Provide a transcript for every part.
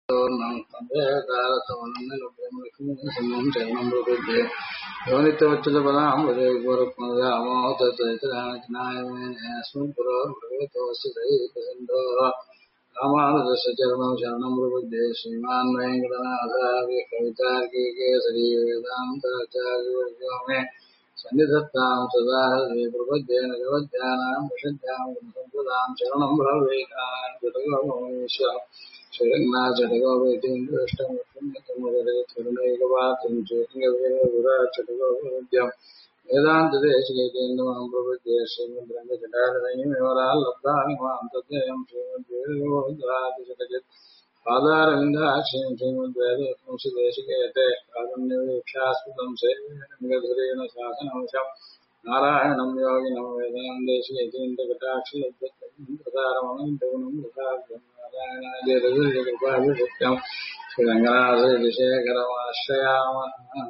रामानुजस्य चरणौ शरणं प्रपद्ये श्रीमान् वेङ्कटनाथार्य कवितार्किकेसरी वेदान्ताचार्यवर्यो मे सन्निधत्तां सदा हृदि प्रपद्येन जगद्यानां विशद्यां सम्प्रदां शरणं भवेतान् श्रीरङ्गनाथटगोपतीन्द्रष्टमुदरे करुणैकपात्रं चेतङ्गवीरगुराचटगोपद्यम् वेदान्तदेशिकेन्द्रमहं प्रपद्ये श्रीमद्रङ्गजटालयं तद्वयं श्रीमद्वेदोद्रादिशतजित् पादारविन्दाश्रयं श्रीमद्वेदवंशदेशिकेते कारुण्यवीक्षास्पदं सेवेन शासनवशं नारायणं योगिनं वेदान्तेशिकेन्द्रकटाक्षलब्धप्रसारमणं नारायणादिकृपाभिषिक्तं श्रीरङ्गनाथशेखरमाश्रयामः.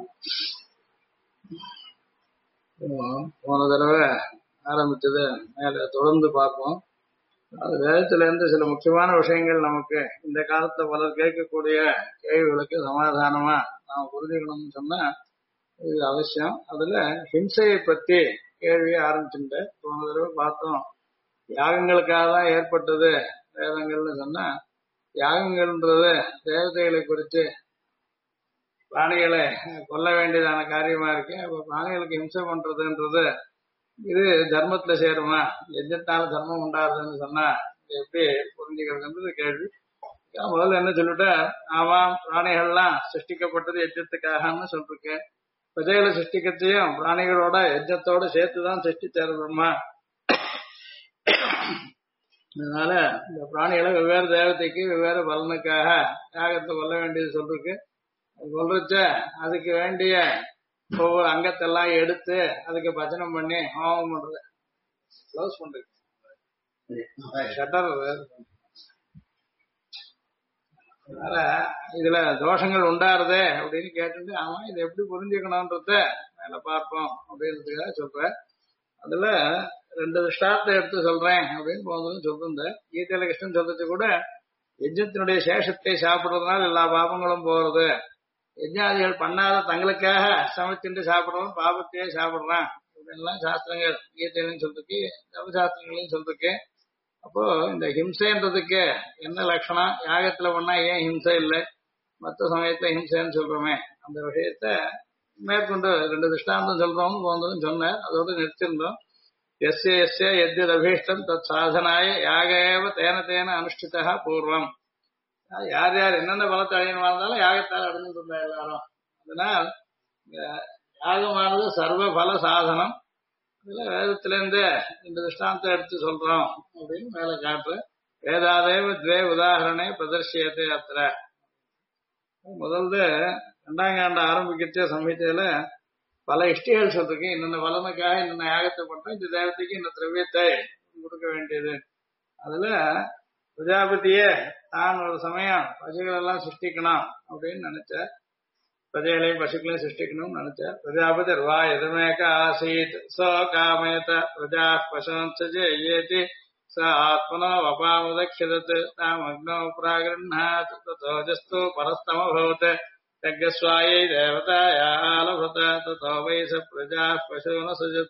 போன தடவை ஆரம்பிச்சது மேல தொடர்ந்து பார்ப்போம். அது வேதத்துல இருந்து சில முக்கியமான விஷயங்கள் நமக்கு இந்த காலத்துல பலர் கேட்கக்கூடிய கேள்விகளுக்கு சமாதானமா நாம புரிஞ்சுக்கணும்னு சொன்னா இது அவசியம். அதுல ஹிம்சையை பத்தி கேள்வியை ஆரம்பிச்சுட்டு போன தடவை பார்த்தோம். யாகங்களுக்காக தான் ஏற்பட்டது வேதங்கள்னு சொன்னா யாகங்கள்ன்றது தேவதைகளை குறித்து பிராணிகளை கொல்ல வேண்டியதான காரியமா இருக்கு. அப்ப பிராணிகளுக்கு ஹிம்சை பண்றதுன்றது இது தர்மத்துல சேருமா? எஜத்தால தர்மம் உண்டாதுன்னு சொன்னா எப்படி புரிஞ்சுக்கிறதுன்றது கேள்வி. முதல்ல என்ன சொல்லிட்டா, ஆமா பிராணிகள்லாம் சிருஷ்டிக்கப்பட்டது எஜத்துக்காகன்னு சொல்லிருக்கேன். பிரஜைகளை சிருஷ்டிக்கத்தையும் பிராணிகளோட எஜத்தோட சேர்த்துதான் சிருஷ்டிச்சாரு பிரம்மா. அதனால இந்த பிராணிகளை வெவ்வேறு தேவதைக்கு வெவ்வேறு பலனுக்காக யாகத்தை கொல்ல வேண்டியது சொல்லிருக்கு. சொல்றச்ச அதுக்கு வேண்டிய ஒவ்வொரு அங்கத்தெல்லாம் எடுத்து அதுக்கு பஜனம் பண்ணி ஹோமம் பண்றது, க்ளோஸ் பண்றது, ஷட்டர். அதனால இதுல தோஷங்கள் உண்டாருதே அப்படின்னு கேட்டுட்டு ஆமா இதை எப்படி புரிஞ்சுக்கணும்ன்றத மேல பார்ப்போம் அப்படின்றதுக்காக சொல்றேன். அதுல 2 திருஷ்டார்த்தத்தை எடுத்து சொல்றேன் அப்படின்னு போதும் சொல்லிருந்தேன். கீதையில கிருஷ்ணன் சொல்றது கூட யஜ்ஞத்தினுடைய சேஷத்தை சாப்பிடுறதுனால எல்லா பாபங்களும் போறது, யஜ்ஞாதிகள் பண்ணாத தங்களுக்காக சமைச்சுட்டு சாப்பிடுறோம் பாபத்தையே சாப்பிடுறான் இப்படின்லாம் சாஸ்திரங்கள் கீதையிலையும் சொல்லிருக்கு, தர்மசாஸ்திரங்களையும் சொல்லிருக்கு. அப்போ இந்த ஹிம்சைன்றதுக்கு என்ன லட்சணம், யாகத்துல பண்ணா ஏன் ஹிம்சை இல்லை, மற்ற சமயத்துல ஹிம்சைன்னு சொல்றோமே அந்த விஷயத்த மேற்கொண்டு 2 திருஷ்டாந்தம் சொல்றோம்னு போனதும் சொன்னேன். அதோட நிறுத்திருந்தோம். எஸ்ய எஸ்ய எத்யத் அபீஷ்டம் தத் சாதனாய யாகேவ தேன தேன அனுஷ்டிதா பூர்வம். யார் யார் என்னென்ன பலத்தை அடையணுமா இருந்தாலும் யாகத்தால் அடைஞ்சிட்டு இருந்தா எல்லாரும். அதனால் யாகமானது சர்வ பல சாதனம். இதுல வேதத்திலிருந்து இந்த திருஷ்டாந்தத்தை எடுத்து சொல்றோம் அப்படின்னு மேல காட்டு. வேதாதேவ துவே உதாரணே பிரதர்சியத்தை அத்திர. முதல்ல 2ஆம் காண்டம் ஆரம்பிக்கிற சமயத்தில பல இஷ்டிகள் சொல்றதுக்கு இன்னொன்னு பலனுக்காக இன்னொன்ன யாகத்தை பண்றோம், இந்த தேவத்தைக்கு இந்த திரவியத்தை கொடுக்க வேண்டியது. அதுல பிரஜாபதியே தான் ஒரு சமயம் பசுகள் எல்லாம் சிருஷ்டிக்கணும் அப்படின்னு நினைச்ச, பிரஜைகளையும் பசுக்களையும் சிருஷ்டிக்கணும்னு நினைச்ச. பிரஜாபதி வா எதுமேக ஆசீத் சோ காமயத பிரஜா பசுஞ்சேதி ச ஆத்மனோ வபாமுதக்ஷதத் தாம் அக்னோ பிராகிருண்ணாத் ததோஜஸ்து பரஸ்தமபவத் யஜ்ஞஸ்வாயை தேவதாயாலபத ததோ வை ச பிரஜா பசுன சுஜத.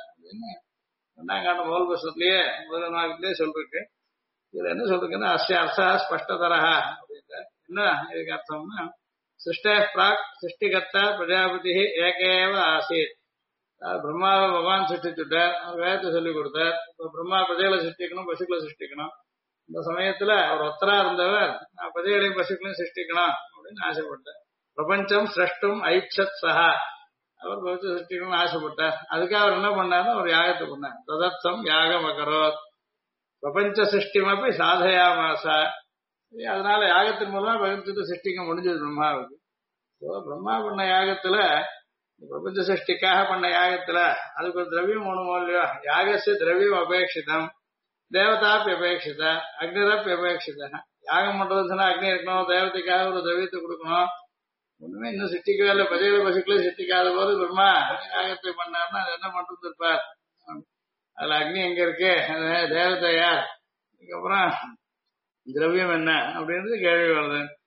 2ஆம் காண்டம் முதல் வருஷத்துலயே முதல் நாளத்திலேயே சொல்லிருக்கு. இதுல என்ன சொல்றதுன்னா அஸ்ய அர்த்தா ஸ்பஷ்டதரஹா அப்படின்ற. என்ன இதுக்கு அர்த்தம்னா சிருஷ்டே பிராக் சிருஷ்டிகர்த்தா பிரஜாபதி ஏகேவ ஆசீத். பிரம்மாவை பகவான் சிருஷ்டிச்சுட்டார், அவர் வேதத்தை சொல்லிக் கொடுத்தார். இப்ப பிரம்மா பிரஜைகளை சிருஷ்டிக்கணும் பசுக்களை சிருஷ்டிக்கணும். இந்த சமயத்துல அவர் ஒத்தரா இருந்தவர் நான் பிரஜைகளையும் பசுக்களையும் சிருஷ்டிக்கணும் அப்படின்னு ஆசைப்பட்டார். பிரபஞ்சம் சிரஷ்டும் ஐச்சத் சஹா, அவர் பகுத்து சிருஷ்டிக்கணும்னு ஆசைப்பட்டார். அதுக்காக அவர் என்ன பண்ணாருன்னு ஒரு யாகத்தை பண்ணார். ததர்த்தம் யாகம் அகரோத் பிரபஞ்ச சிருஷ்டிமப்பி சாதயாமாசா. அதனால யாகத்தின் மூலமா பிரபஞ்சத்தை சிருஷ்டிக்க முடிஞ்சது பிரம்மாவுக்கு. பிரம்மா பண்ண யாகத்துல பிரபஞ்ச சிருஷ்டிக்காக பண்ண யாகத்துல அதுக்கு ஒரு திரவியம் ஒண்ணுமோ இல்லையோ, யாகசிய திரவியம் அபேட்சிதம் தேவதாப்பி அபேட்சித அக்னிரப்பி அபேட்சித. யாகம் பண்றதுன்னு சொன்னா அக்னி இருக்கணும், தேவதைக்காக ஒரு திரவியத்தை கொடுக்கணும். ஒண்ணுமே இன்னும் சிருஷ்டிக்கவே இல்லை. பஜையில பசுக்களே சிருஷ்டிக்காத போது பிரம்மா யாகத்தை பண்ணாருன்னா அது என்ன பண்றது இருப்பார். அதுல அக்னி எங்க இருக்கு, தேவதை யார், அதுக்கப்புறம் திரவியம் என்ன அப்படின்றது கேள்வி வருது.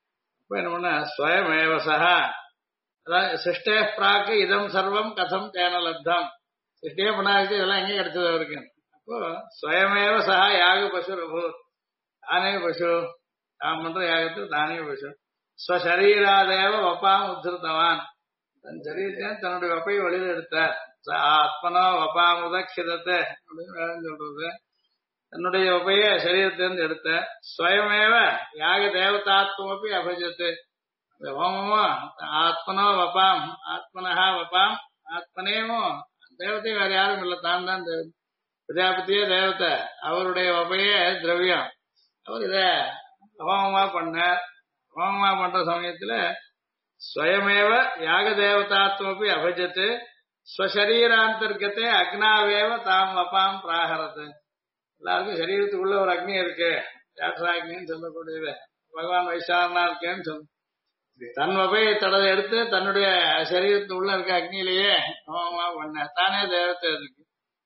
இப்ப என்ன பண்ண ஸ்வயமேவசா, அதாவது சிருஷ்டே பிராக்கு இதம் சர்வம் கதம் தேன லப்தம், சிருஷ்டியே பண்ணாச்சு இதெல்லாம் எங்கே கிடைச்சது அவருக்கு. அப்போ ஸ்வயமேவ சஹா யாக பசு ரபூத், தானே பசு, தான் பண்ற யாகத்தில் தானே பசு. ஸ்வசரீராதேவ வப்பாம் உத்திருத்தவான், தன் சரீரத்தை தன்னுடைய வப்பையை வெளியில் எடுத்தார். ஆத்மனோ வப்பாம் உதக்ஷிதத்தை அப்படின்னு வேதம் சொல்றது. தன்னுடைய வப்பைய சரீரத்திலிருந்து எடுத்த ஸ்வயமேவ யாக தேவதாத்மப்பி அபஜத்து, ஹோமமும் ஆத்மனோ வப்பாம் ஆத்மனஹா வப்பாம் ஆத்மனேமோ, தேவத்தை வேற யாரும் இல்லை, தான் தான் பிரஜாபதியே தேவத்தை, அவருடைய வப்பையே திரவியம். அவர் இத ஹோமமா பண்ணார். ஹோமமா பண்ற சமயத்துல ஸ்வயமேவ யாக தேவதாத்மப்பி அபஜத்து ஸ்வசரீராந்தர்கத்தை அக்னாவேவ தாம் வப்பாம் பிராகரத்து. எல்லாருக்கும் சரீரத்துக்குள்ள ஒரு அக்னி இருக்கு, யாட்சாக்னின்னு சொல்லக்கூடியது, பகவான் வைசாரனா இருக்கேன்னு சொல்லு. தன் வகையை தடவை எடுத்து தன்னுடைய சரீரத்துக்குள்ள இருக்க அக்னியிலேயே ஹோமமா பண்ண, தானே தேவத்தை இருக்கு.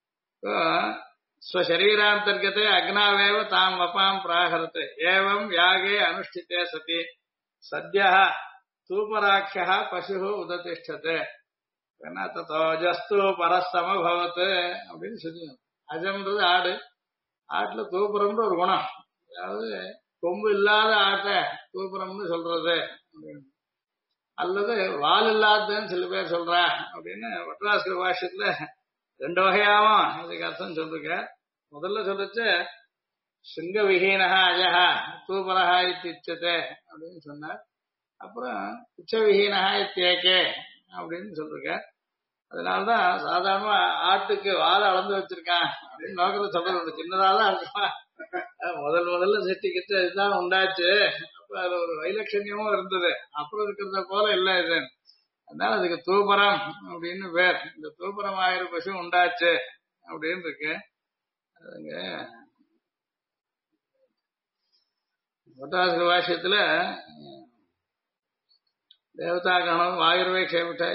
ஸ்வசரீராந்தர்கத்தை அக்னாவேவ தாம் வப்பாம் பிராகரத்து. ஏவம் யாகே அனுஷ்டித்தே சதி சத்யா தூபராட்சா பசு உததிஷ்டத்தை தோஜஸ்து பரஸ்தமபவத்து அப்படின்னு சொல்லி. அஜம்ன்றது ஆடு, ஆட்டுல தூப்புறம்ன்ற ஒரு குணம், அதாவது கொம்பு இல்லாத ஆட்டை தூப்புறம்னு சொல்றது, அல்லது வால் இல்லாததுன்னு சில பேர் சொல்றா அப்படின்னு வட்ராஸ்கர பாஷ்யத்துல ரெண்டு வகையாவும் இதுக்கு அர்த்தம் சொல்லிருக்க. முதல்ல சொல்லிச்சு சிங்க விஹீனஹா அஜஹா தூபரஹா இத்திச்சதே அப்படின்னு சொன்னார். அப்புறம் உச்ச விஹீனஹா இத்தியேகே அப்படின்னு சொல்லிருக்க. அதனாலதான் சாதாரணமா ஆட்டுக்கு வாழை அளந்து வச்சிருக்கான் அப்படின்னு நோக்கத்தை சொல்றது, சின்னதாதான் இருக்கான். முதல்ல சிட்டிக்கிட்டு இதுதான் உண்டாச்சு, அப்ப அதுல ஒரு வைலட்சண்யமும் இருந்தது, அப்புறம் இருக்கிறத போல இல்ல இது. அதனால அதுக்கு தூபரம் அப்படின்னு பேர். இந்த தூபரம் 1000 பசு உண்டாச்சு அப்படின்னு இருக்கு. அதுங்க வட்டாசிர பாஷ்யத்துல தேவதா கணம் வாயுர்வே க்ஷேமிட்டா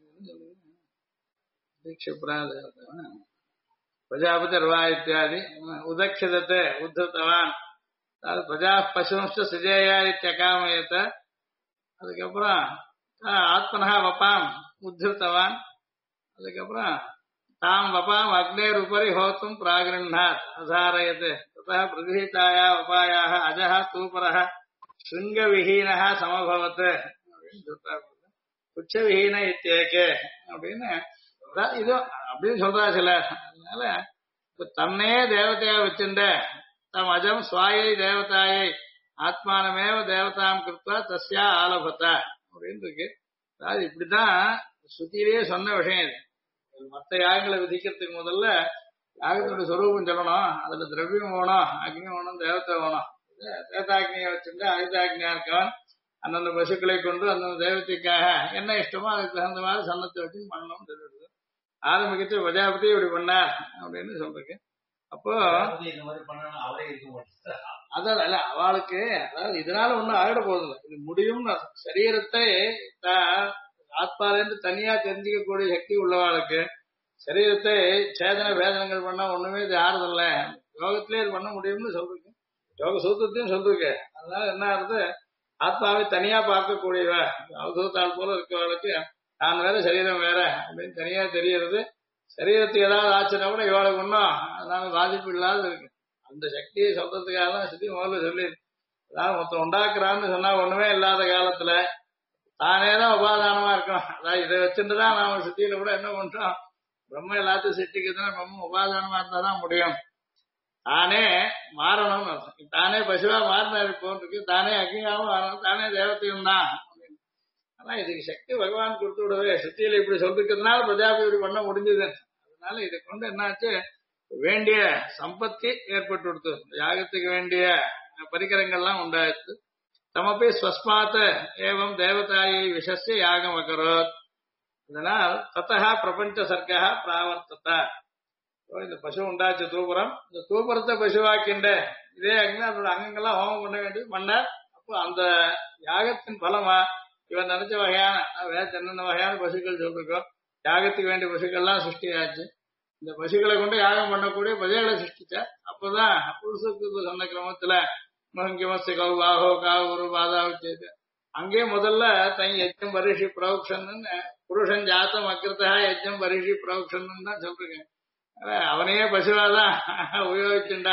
பிரஜாபதி ரவா இத்தியாதி உதக்ஷதத்தை உத்தவான், அதாவது பிரஜா பசும்ஸ்ட சிஜேயா இத்தியகாமயத்த. அதுக்கப்புறம் ஆத்மனஹா வப்பாம் உத்தவான், அதுக்கப்புறம் தாம் வப்பாம் அக்னேர் உபரி ஹோத்தும் பிராகிருண்ணாத் அசாரயத் ததா பிரகிருஹிதாயா வபாயாக அஜஹ தூபரஹ ஸ்ருங்க விஹீனஹ சமபவத் அப்படின்னு சொல்றாரு. உச்ச விஹீன இத்தியேகே அப்படின்னு இது அப்படின்னு சொல்றா சிலர். அதனால தன்னே தேவதையா வச்சுண்ட தம் அஜம் சுவாயை தேவதாயை ஆத்மானமேவ தேவதாம் கிருத்வா தஸ்யா ஆலபத்தா அப்படின்னு இருக்கு. அதாவது இப்படிதான் ஸ்ருதியிலேயே சொன்ன விஷயம் இது. மற்ற யாகங்களை விதிக்கிறதுக்கு முதல்ல யாகத்தினுடைய சொரூபம் சொல்லணும், அதுல திரவியம் வேணும், அக்னி வேணும், தேவத்தை வேணும். தேவதாக்னியை வச்சுட்டு அனிதாக்னியா இருக்கவன் அந்தந்த பசுக்களை கொண்டு அந்தந்த தேவத்தைக்காக என்ன இஷ்டமோ அதுக்கு தகுந்த மாதிரி சன்னத்தை வச்சு பண்ணணும்னு சொல்லிடுது. ஆரம்பிக்கிட்டு பிரஜாபதி இப்படி பண்ணார் அப்படின்னு சொல்றேன். அப்போ அதான் இல்ல அவளுக்கு, அதாவது இதனால ஒண்ணும் ஆகிட போதில்லை, இது முடியும். சரீரத்தை ஆத்மாலேருந்து தனியா தெரிஞ்சுக்கக்கூடிய சக்தி உள்ளவாளுக்கு சரீரத்தை சேதன வேதனங்கள் பண்ணா ஒண்ணுமே இது ஆறுதில்ல, யோகத்திலே இது பண்ண முடியும்னு சொல்றீங்க, யோக சூத்திரத்தையும் சொல்றீங்க. அதனால என்ன ஆகுது, ஆத்மாவை தனியா பார்க்கக்கூடியவ அவசூத்தாள் போல இருக்கவளுக்கு நான் வேற சரீரம் வேற அப்படின்னு தனியா தெரியறது. சரீரத்துக்கு ஏதாவது ஆச்சுன்னா கூட இவாளுக்கு ஒன்றும் அதனால பாதிப்பு இல்லாத இருக்கு. அந்த சக்தியை சொல்றதுக்காக தான் சுத்தி முதல்ல சொல்லி, அதாவது மொத்தம் உண்டாக்குறான்னு சொன்னா ஒண்ணுமே இல்லாத காலத்துல தானேதான் உபாதானமா இருக்கணும். அதாவது இதை வச்சுட்டுதான் நாம சுத்தியில கூட என்ன பண்றோம், பிரம்ம எல்லாத்தையும் சிருஷ்டிக்கிறதுனா பிரம்ம உபாதானமா இருந்தாதான் முடியும். தானே மாறணும்னு அர்த்தம். தானே பசுவா மாறினாரு போன்றிருக்கு, தானே அக்னியாவும் மாறணும், தானே தேவத்தையும் தான். ஆனா இதுக்கு சக்தி பகவான் கொடுத்து விடவே சுத்தியில இப்படி சொல்லிருக்கிறதுனால பிரஜாபதி இப்படி பண்ண முடிஞ்சது. அதனால இதை கொண்டு என்னாச்சு, வேண்டிய சம்பத்தி ஏற்பட்டு கொடுத்து யாகத்துக்கு வேண்டிய பரிகரங்கள்லாம் உண்டாயிடுச்சு. தமப்பி ஸ்வஸ்மாத் ஏவம் தேவதாயை விஷஸ்ய யாகம் அகரோத். அதனால் தத்தா பிரபஞ்ச சர்க்கா பிராவர்த்ததா. இந்த பசு உண்டாச்சு தூபுரம், இந்த தூபுரத்தை பசுவாக்கின்ற இதே அக்னி அதோட அங்கங்கள்லாம் ஹோமம் பண்ண வேண்டியது பண்ணார். அப்போ அந்த யாகத்தின் பலமா இவன் நினைச்ச வகையான என்னென்ன வகையான பசுக்கள் சொல்லிருக்கோம், யாகத்துக்கு வேண்டிய பசுக்கள்லாம் சிருஷ்டியாச்சு. இந்த பசுக்களை கொண்டு யாகம் பண்ணக்கூடிய பிரஜைகளை சிருஷ்டிச்சா. அப்பதான் புருஷத்துக்கு சொன்ன கிரமத்துல மகங்கியமஸ்து கவு பாகோ காவு ஒரு பாதாவு செய்து அங்கே முதல்ல தன் யஜ்ஞம் பரிஷி பிரௌக்ஷன்னு புருஷன் ஜாத்தம் அக்கிருத்தா யஜ்ஞம் பரிஷி பிரௌக்ஷன்னு தான் சொல்றேன். அவனையே பசுவாதான் உபயோகிச்சுண்டா.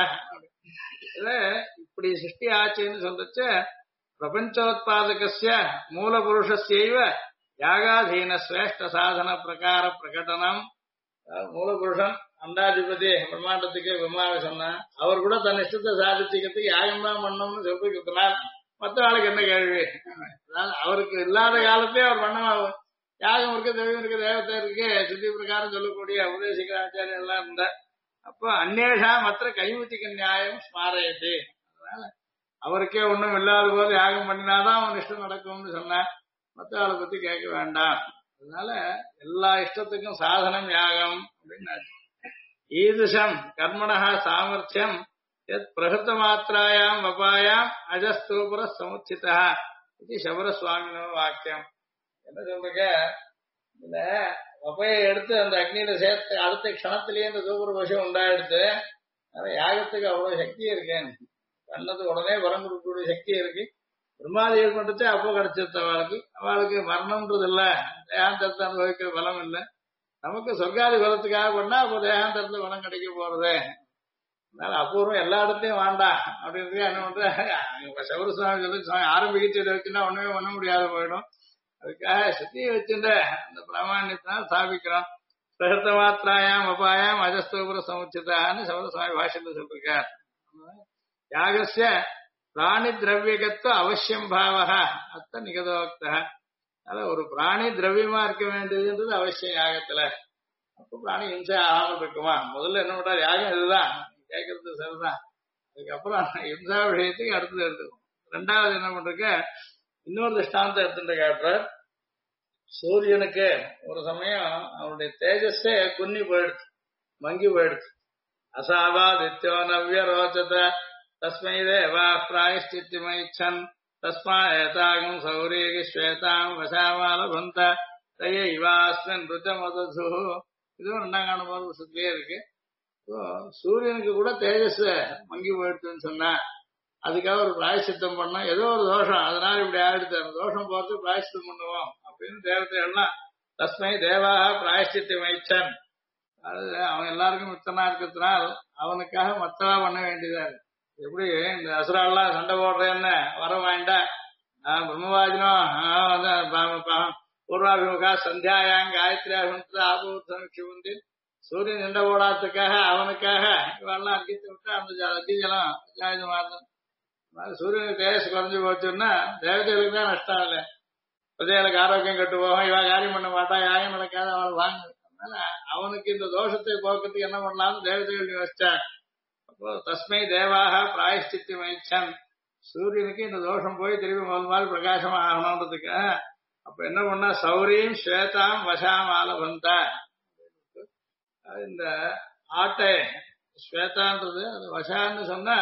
இப்படி சிருஷ்டி ஆச்சுன்னு சொல்றச்ச பிரபஞ்சோத்பாதகஸ்ய மூல புருஷஸ்யைவ யாகாதீன சிரேஷ்ட சாதன பிரகார பிரகடனம். மூலபுருஷன் அண்டாதிபதி பிரம்மாண்டத்துக்கு விமாவை சொன்னா அவர் கூட தன் இஷ்டத்தை சாதிச்சுக்கிறதுக்கு யாகம் தான் பண்ணணும்னு சொல்லிருக்கிறதுனால் மற்ற ஆளுக்கு என்ன கேள்வி? அவருக்கு இல்லாத காலத்தே அவர் பண்ண யாகம் இருக்கு, தெய்வம் இருக்கு, தேவத்தை இருக்கு, சித்தி பிரகாரம் சொல்லக்கூடிய உபதேசிக்கிற ஆச்சாரியம் எல்லாம் இருந்தார். அப்போ அந்நேஷா மற்ற கைமுத்திக்க நியாயம் ஸ்மாரயத்து. அதனால அவருக்கே ஒண்ணும் இல்லாத போது யாகம் பண்ணினாதான் அவன் இஷ்டம் நடக்கும்னு சொன்னார். மற்ற ஆளை பத்தி கேட்க வேண்டாம். அதனால எல்லா இஷ்டத்துக்கும் சாதனம் யாகம் அப்படின்னு ஈதுஷம் கர்மணா சாமர்த்தியம் எத் பிரகிருத்த மாத்திராயாம் வபாயாம் அஜஸ்தூபுர சமுச்சிதா இது சபர சுவாமினோ வாக்கியம். என்ன சொல்றீங்க? இந்த வபையை எடுத்து அந்த அக்னியில சேர்த்து அடுத்த க்ஷணத்திலேயே இந்த தூபுர பசு உண்டாயிடுத்து. யாகத்துக்கு அவ்வளவு சக்தி இருக்கேன், பண்ணது உடனே வரம் கொடுக்கக்கூடிய சக்தி இருக்கு. பிரம்மாதிகள் பண்றது அப்போ கிடைச்சிருத்த அவளுக்கு மரணம்ன்றது இல்ல, தேகாந்தரத்தை அனுபவிக்கிற பலம் இல்லை. நமக்கு சொர்க்காதி பலத்துக்காக பண்ணா அப்போ தேகாந்தரத்துல பலம் கிடைக்க போறது. அதனால அபூர்வம் எல்லா இடத்தையும் வேண்டாம் அப்படின்றது என்ன பண்ற சபர சுவாமி சொல்லி ஆரம்பிக்கிட்டு இதை வச்சுன்னா ஒண்ணுமே பண்ண முடியாத போயிடும். அதுக்காக சக்தியை வச்சுட்டு அந்த பிராமணியத்தினால் ஸ்தாபிக்கிறோம். பிரகிருத்த மாத்திராயாம் அபாயாம் அஜஸ்தோபுர சமுச்சிதான்னு சபர சுவாமி பாஷையில சொல்லிருக்கார். யாகஸ்ய பிராணி திரவியகத்துவ அவசியம் பாவகா அத்த நிகதோக்தா. அதனால ஒரு பிராணி திரவியமா இருக்க வேண்டியதுன்றது அவசியம் யாகத்துல. அப்போ பிராணி இம்சை ஆகாமல் இருக்குமா? முதல்ல என்ன பண்றாரு, யாகம் இதுதான் கேட்கறது சரிதான். அதுக்கப்புறம் இம்சா விஷயத்துக்கு அடுத்தது எடுத்துக்கும். ரெண்டாவது என்ன பண்றக்க இன்னொரு திஷ்டாந்தம் எடுத்துட்டு காட்டுறார். சூரியனுக்கு ஒரு சமயம் அவனுடைய தேஜஸே குன்னி போயிடுச்சு, மங்கி போயிடுச்சு. அசாபாதித்யோ நவ்ய ரோச்சத தஸ்மை தேவா பிராயஷ்சித்திமைச்சன் தஸ்மா ஏதாகம் சௌரீகி ஸ்வேதாம் வசாமாலபந்த தயைவாஸ்மன் ருச்சமது. இதுவும் ரெண்டாம் காணும் போது சுத்தியே இருக்கு. சூரியனுக்கு கூட தேஜஸ் மங்கி போயிடுச்சுன்னு சொன்னா அதுக்காக ஒரு பிராயசித்தம் பண்ணோம். ஏதோ ஒரு தோஷம் அதனால இப்படி ஆயிடுச்சு, அந்த தோஷம் பார்த்து பிராயசித்தம் பண்ணுவோம் அப்படின்னு தேவத்தை எல்லாம் தஸ்மை தேவாக பிராயஷ்சித்தம் வைச்சன். அது அவன் எல்லாருக்கும் மித்தனா இருக்கிறதுனால் அவனுக்காக மத்தவா பண்ண வேண்டியதா இருக்கு. எப்படி இந்த அசுராலாம் சண்டை போடுறேன்னு வர வாங்கிட்டா பிரம்மவாதினம் பூர்வாபிமுகா சந்தியாயாங் காயத்ரியாக ஆபூர் சமீட்சி வந்து சூரியன் சண்டை போடாததுக்காக அவனுக்காக இவெல்லாம் அர்க்கித்து விட்டா அந்த அர்க்கிஜலம் ஜாயுதமாறுது. சூரியனுக்கு தேஜஸ் குறைஞ்சு போச்சுன்னா தேவதைகளுக்கு தான் நஷ்டம் இல்லை. பிரஜைகளுக்கு ஆரோக்கியம் கட்டு போகும், இவன் காரியம் பண்ண மாட்டான், யாகம் நடக்காது, அவள் வாங்க. அதனால அவனுக்கு இந்த தோஷத்தை போக்குறதுக்கு என்ன பண்ணலாம்னு தேவதைகள் யோசிச்சார். அப்போ தஸ்மை தேவாக பிராயஷ்சித்தி வைச்சன். சூரியனுக்கு இந்த தோஷம் போய் திரும்பி முதல் மாதிரி பிரகாசமா ஆகணுன்றதுக்கு அப்ப என்ன பண்ணா சௌரியும் ஸ்வேதாம் வசாம் ஆலபந்த. இந்த ஆட்டை ஸ்வேதான்றது அது வசான்னு சொன்னா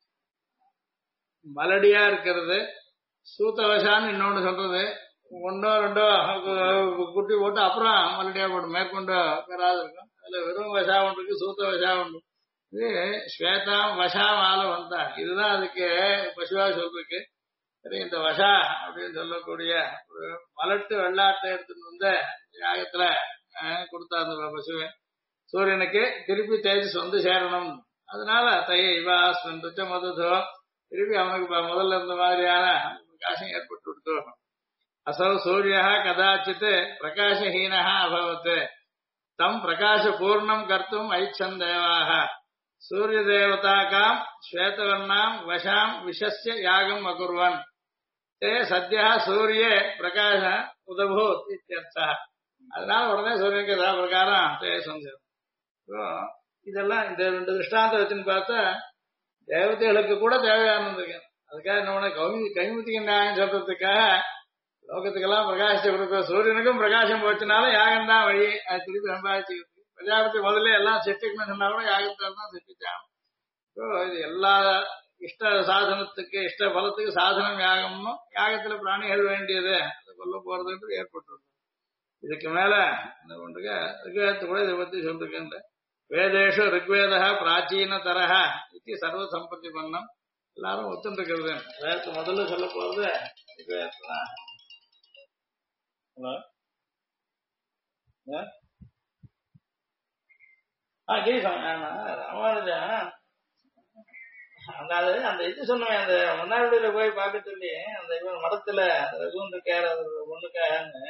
மலடியா இருக்கிறது, சூத்த வசான்னு இன்னொன்னு சொல்றது. ஒன்னோ ரெண்டோ குட்டி போட்டு அப்புறம் மலடியா போட்டு மேற்கொண்டு பெறாது இருக்கும். அதுல வெறும் வசா ஒன்று இருக்கு, சூத்த வசா ஒன்று. இது ஸ்வேதாம் வசாம் ஆலபந்த, இதுதான் அதுக்கு பசுவா சொல்றதுக்கு. சரி, இந்த வசா அப்படின்னு சொல்லக்கூடிய ஒரு மலட்டு வெள்ளாட்டை எடுத்துட்டு வந்த யாகத்துல கொடுத்தா அந்த பசுவை சூரியனுக்கு திருப்பி தேஜஸ் வந்து சேரணும். அதனால தைய இவாஸ்மன் ருச்ச மதுதோ திருப்பி அவனுக்கு முதல்ல இருந்த மாதிரியான பிரகாசம் ஏற்பட்டு விடுத்தோம். அசௌ சூரியா கதாச்சித் பிரகாசஹீனா அபவத் தம் பிரகாச பூர்ணம் கர்த்தும் ஐச்சன் தேவாக சூரிய தேவதாக்காம் ஸ்வேதவர்ணாம் வசாம் விஷஸ்ய யாகம் அகுர்வன் தே சத்யா சூரிய பிரகாச உதபூத் இத்தியர்த்தா. அதனால உடனே சூரியனுக்கு ஏதாவது பிரகாரம் தேஜஸ் வந்து இதெல்லாம் இந்த ரெண்டு திருஷ்டாந்தம் வச்சுன்னு பார்த்தா தேவதைகளுக்கு கூட தேவையானது. அதுக்காக என்ன கைமுத்திக்க நியாயம் சொல்றதுக்காக லோகத்துக்கெல்லாம் பிரகாசத்தை கொடுக்க சூரியனுக்கும் பிரகாசம் போச்சுனாலும் யாகம் தான் வழி. அது திருப்பி சம்பாதிச்சுக்கிறது. பிரஜாபதி முதல்ல எல்லாம் சிருஷ்டிக்கணும்னு சொன்னா கூட யாகத்தால் தான் சிருஷ்டிச்சாங்க. இது எல்லா இஷ்ட சாதனத்துக்கு இஷ்ட பலத்துக்கு சாதனம் யாகம்னும் யாகத்துல பிராணிகள் வேண்டியது அதை கொல்ல போறது ஏற்பட்டு இதுக்கு மேல என்ன பண்றீங்க ரிக்வேதத்தை கூட இதை பத்தி சொல்றேன். வேதேஷு ரிக்வேத பிராச்சீன தரஹ இது சர்வ சம்பத்தி பண்ணம் எல்லாரும் ஒத்துட்டு இருக்கிறது. வேதத்தை முதல்ல சொல்ல போறது ரிக்வேதத்தான். ஹலோ ராமானுஜன் அந்த அந்த இது சொன்னேன், அந்த மன்னார்குடியில போய் பார்க்க சொல்லி அந்த இவன் மடத்துல ரகுன்னு இருக்காரு, அது ஒண்ணுக்கான்னு.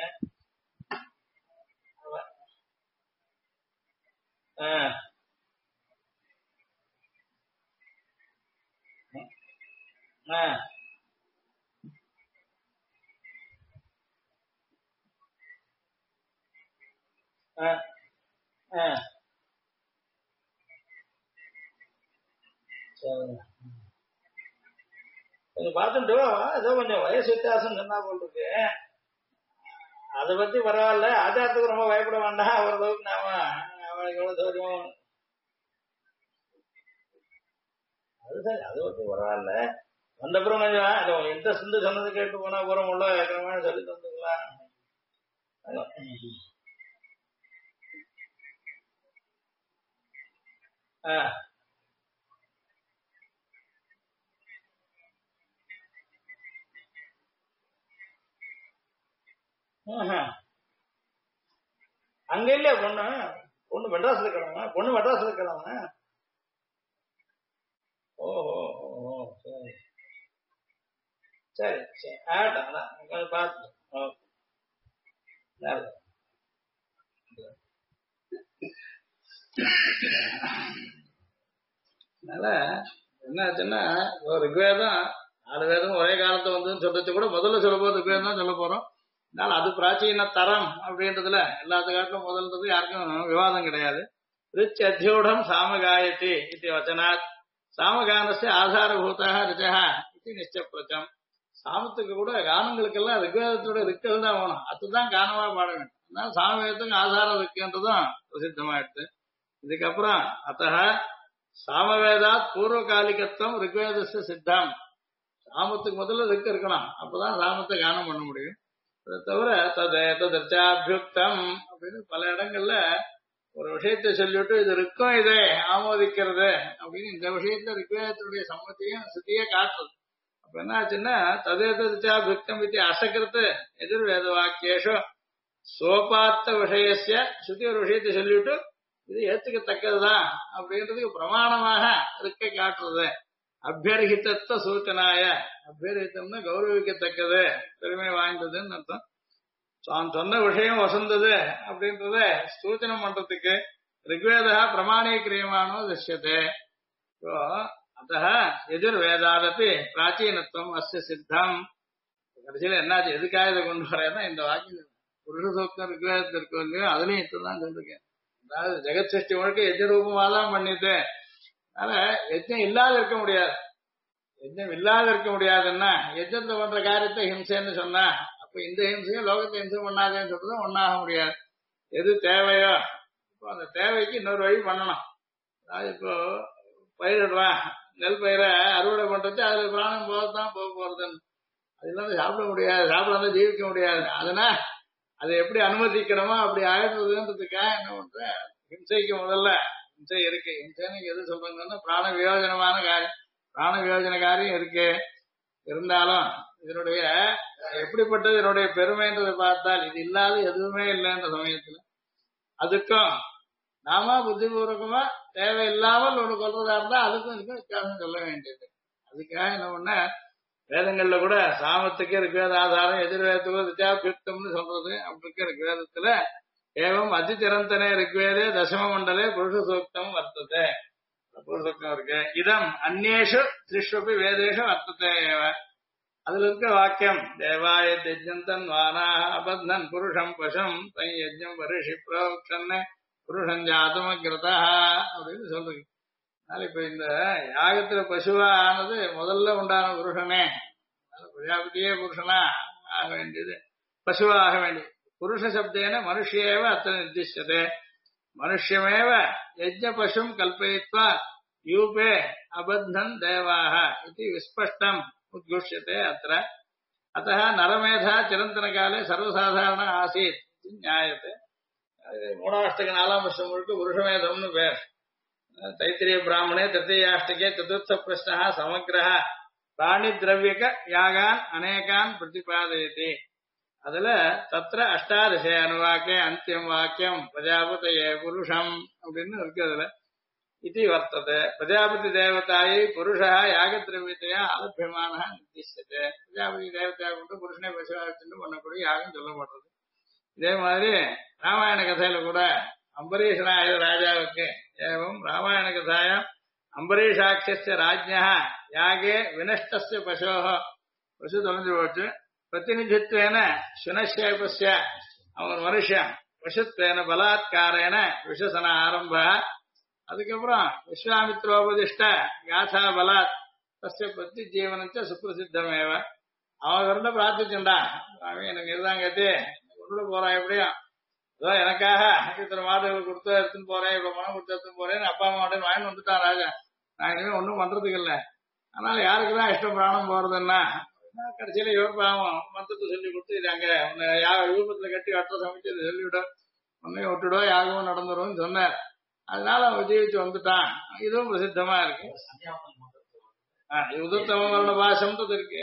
கொஞ்சம் பார்த்துட்டு ஏதோ கொஞ்சம் வயசு வித்தியாசம் சொன்னா போல் இருக்கு. அதை பத்தி பரவாயில்ல, ஆச்சாரத்துக்கு ரொம்ப பயப்பட வேண்டாம். ஓரளவுக்கு நாம அவனுக்கு எவ்வளவு சௌரியம் அது சரி, அதை பத்தி பரவாயில்ல. வந்தப்புறம் கொஞ்சம் இன்ட்ரெஸ்ட் இருந்து சொன்னது கேட்டு போனா அப்புறம் உள்ள ஏற்கனவே சொல்லி தந்துக்கலாம். அங்க இல்ல பொண்ணு, பொண்ணு மெட்ராஸ்ல இருக்கிறாங்க, பொண்ணு மெட்ராஸ்ல இருக்கிறாங்க. ஓஹோ ஓஹோ சரி சரி சரி ஆகட்டும், பார்த்து அதனால என்ன ஆச்சுன்னா, ரிக்வேதம் 4 வேதம் ஒரே காலத்தை வந்து சொல்றது கூட முதல்ல சொல்ல போது ரிக்வேதம் தான் சொல்ல போறோம். அதனால அது பிராச்சீன தரம் அப்படின்றதுல எல்லாத்துக்காட்டிலும் முதல்றது யாருக்கும் விவாதம் கிடையாது. ரிச் அத்தியூடம் சாமகாயத்தி இது வச்சனாத் சாமகானஸ்ய ஆதாரபூதா ரிச்சா இது நிச்சயப்பிரச்சம். சாமத்துக்கு கூட கானங்களுக்கெல்லாம் ரிக்வேதத்தோட ரிக்கல் தான் வேணும், அதுதான் கானமா பாட வேண்டும். அதனால சாமவேதத்துக்கு ஆதாரம் இருக்குன்றதும் பிரசித்தமாயிடுது. இதுக்கப்புறம் அத்தः சாமவேதாத் பூர்வகாலிகத்துவம் ரிக்வேதஸ்ய சித்தம். சாமத்துக்கு முதல்ல ரிக் இருக்கணும், அப்பதான் சாமத்தை கானம் பண்ண முடியும். அதை தவிர ததேதர்ச்சாபியுக்தம் அப்படின்னு பல இடங்கள்ல ஒரு விஷயத்தை சொல்லிவிட்டு இது ரிக்கும் இதை ஆமோதிக்கிறது அப்படின்னு இந்த விஷயத்துல ரிக்வேதத்துடைய சம்மத்தியும் ஸ்ருதியே காட்டுறது. அப்ப என்ன ஆச்சுன்னா, ததேதர்ச்சாபியுக்தம் இது அசகிருத்து எதிர்வேத வாக்கியேஷு சோபாத்த விஷயசிய ஸ்ருதி ஒரு விஷயத்தை சொல்லிவிட்டு இது ஏத்துக்கத்தக்கதுதான் அப்படின்றதுக்கு பிரமாணமாக ரிக்கை காட்டுறது. அபியர்ஹிதத்துவ சூச்சனாய, அபியர்ஹிதம்னா கௌரவிக்கத்தக்கது, பெருமை வாய்ந்ததுன்னு அர்த்தம். தான் சொன்ன விஷயம் வசந்தது அப்படின்றத சூச்சனம் பண்றதுக்கு ரிக்வேதா பிரமாணீக்கிரியமானோ திருஷ்யத்தை. அத்த எதிர்வேதாதப்பி பிராச்சீனத்துவம் அஸ்ய சித்தம். கடைசியில என்னாச்சு, எதுக்காக இதை கொண்டு வரேன்னா, இந்த வாக்கியம் புருஷ சூக்தம் ரிக்வேதத்தில் இருக்கும் இல்லையோ அதுலயும் இதுதான் சொல்லிருக்கேன். அதாவது ஜெகத் சிருஷ்டி முழுக்க யஜ்ஞ ரூபமா தான் பண்ணிட்டு, அதனால யஜ்ஞம் இல்லாத இருக்க முடியாது. யஜ்ஞம் இல்லாத இருக்க முடியாதுன்னா யஜ்ஞத்தை பண்ற காரியத்தை ஹிம்சைன்னு சொன்னா, அப்ப இந்த ஹிம்சையும் லோகத்தை ஹிம்சை பண்ணாதேன்னு சொல்றதும் ஒன்னாக முடியாது. எது தேவையோ இப்போ அந்த தேவைக்கு இன்னொரு வழி பண்ணணும். அதாவது இப்போ பயிரிடுறான், நெல் பயிரை அறுவடை பண்றது அதுல பிராணம் போகத்தான் போக போறதுன்னு, அது இல்லாம சாப்பிட முடியாது, சாப்பிடாம ஜீவிக்க முடியாது. அதனால அதை எப்படி அனுமதிக்கணுமோ அப்படி ஆயிடுறதுன்றதுக்காக என்ன பண்ற, ஹிம்சைக்கு முதல்ல ஹிம்சை இருக்கு. ஹிம்சைன்னு எது சொல்றாங்கன்னா பிராண வியோஜனமான காரியம், பிராண வியோஜன காரியம் இருக்கு. இருந்தாலும் இதனுடைய எப்படிப்பட்டது இதனுடைய பெருமைன்றதை பார்த்தால் இது இல்லாத எதுவுமே இல்லைன்ற சமயத்துல அதுக்கும் நாம புத்திபூர்வகமா தேவையில்லாமல் ஒண்ணு கொள்றதா இருந்தா அதுக்கும் இதுக்கும் வித்தியாசம் சொல்ல வேண்டியது. அதுக்காக என்ன பண்ண, வேதங்கள்ல கூட சாமத்துக்கு ரிக்வேத ஆதாரம், எதிர்வேதத்துக்கு ரிச்சாபியுக்தம்னு சொல்றது. அப்படி இருக்க ரிக்வேதத்துல ஏவம் அதிதிரந்தனே ரிக்வேதே தசம மண்டலே புருஷ சூக்தம் வர்த்ததே, புருஷ சூக்தம் இருக்கு. இதம் அந்நேஷு திரிஷ்வபி வேதேஷு வர்த்ததே ஏவ. அதுல இருக்க வாக்கியம் தேவாய யஜ்ஞந்தன் வானாக அபத்னன் புருஷம் பசும் தை யஜ்ஞம் வருஷி புரோக்ஷன் புருஷன் ஜாதமகிருதா அப்படின்னு சொல்றீங்க. அதனால இப்ப இந்த யாகத்துல பசுவா ஆனது முதல்ல உண்டான புருஷனே, பிரஜாபதியே புருஷனா ஆக வேண்டியது, பசுவா ஆக வேண்டியது. புருஷ சப்தேன மனுஷேவ அத்த நிர்திஷ்யதே, மனுஷ்யமேவ யஜ்ஞ பசும் கல்பயித்வா யூபே அபத்னன் தேவாக இது விஸ்பஷ்டம் உத்குஷ்யते अत्र अतः नरमेधा चिरन्तनकाले सर्वसाधारण आसीत् ज्ञायते. மூணாஷ்டக 4ஆம் வருஷம் முழுக்க புருஷமேதம்னு பேர். தைத்திரிய பிராமணே தृतीयाष्टके चतुर्थ प्रश्नः समग्रः பிராணி திரவியக யாகான் அநேகான் பிரதிபாதயதி. அதுல தத்திர அஷ்டாதசே அனுவாக்கே அந்தியம் வாக்கியம் பிரஜாபதயே புருஷம் அப்படின்னு இருக்கு. அதுல இது வர்த்தது பிரஜாபதி தேவதாயை புருஷா யாக திரவியத்தையா ஆலபியமான நிர்திஷ்டது. பிரஜாபதி தேவதையை கொண்டு புருஷனை பசுவாக பண்ணக்கூடிய யாகம் சொல்லப்படுறது. இதே மாதிரி ராமாயண கதையில கூட அம்பரீஷனாய ராஜாவுக்கு ஏவம் ராமாயண கதாயம் அம்பரீஷாட்சிய ராஜ்யா யாகே வினஷ்டஸ்ய பசோஹ பசு தொலைஞ்சு போச்சு பிரதிநிதித்வேன சுனஷேபஸ்ய அவன் மனுஷன் பசுத்வேன பலாத்காரேன விஷசன ஆரம்ப. அதுக்கப்புறம் விஸ்வாமித்ரோபதிஷ்ட காசா பலாத் தஸ்ய பிரதி ஜீவனச்ச சுப்பிரசித்தமேவ. அவன் கருண்ட பிரார்த்திச்சுண்டான், எனக்கு இதுதான் கத்தி கொண்டு போறான், எப்படியும் ஏதோ எனக்காக இத்தனை மாடுகள் கொடுத்து எடுத்துன்னு போறேன், இவ்வளவு பணம் கொடுத்து எடுத்துன்னு போறேன்னு அப்பா அம்மா மட்டும் வாங்கி வந்துட்டான் ராஜா. நான் இனிமே ஒன்றும் பண்றதுக்கு இல்லை. அதனால யாருக்குதான் இஷ்டம் பிராணம் போறதுன்னா கடைசியில இவர் பாவம் மந்திரத்தை சொல்லி கொடுத்து இது அங்க விருப்பத்துல கட்டி வட்ட சமைச்சு இதை சொல்லிவிடும், உன்னையும் விட்டுடும், யாகவும் நடந்துடும் சொன்னார். அதனால அவன் விஜயிச்சு வந்துட்டான். இதுவும் பிரசித்தமா இருக்கு. உதத்தம பாசம்ன்றது இருக்கு.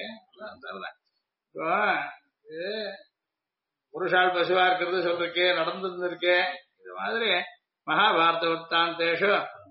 இப்போ இது புருஷால் பசுவா இருக்கிறது சொல்றக்கு நடந்திருக்கு. இது மாதிரி மகாபாரத வృత్తాந்தேஷு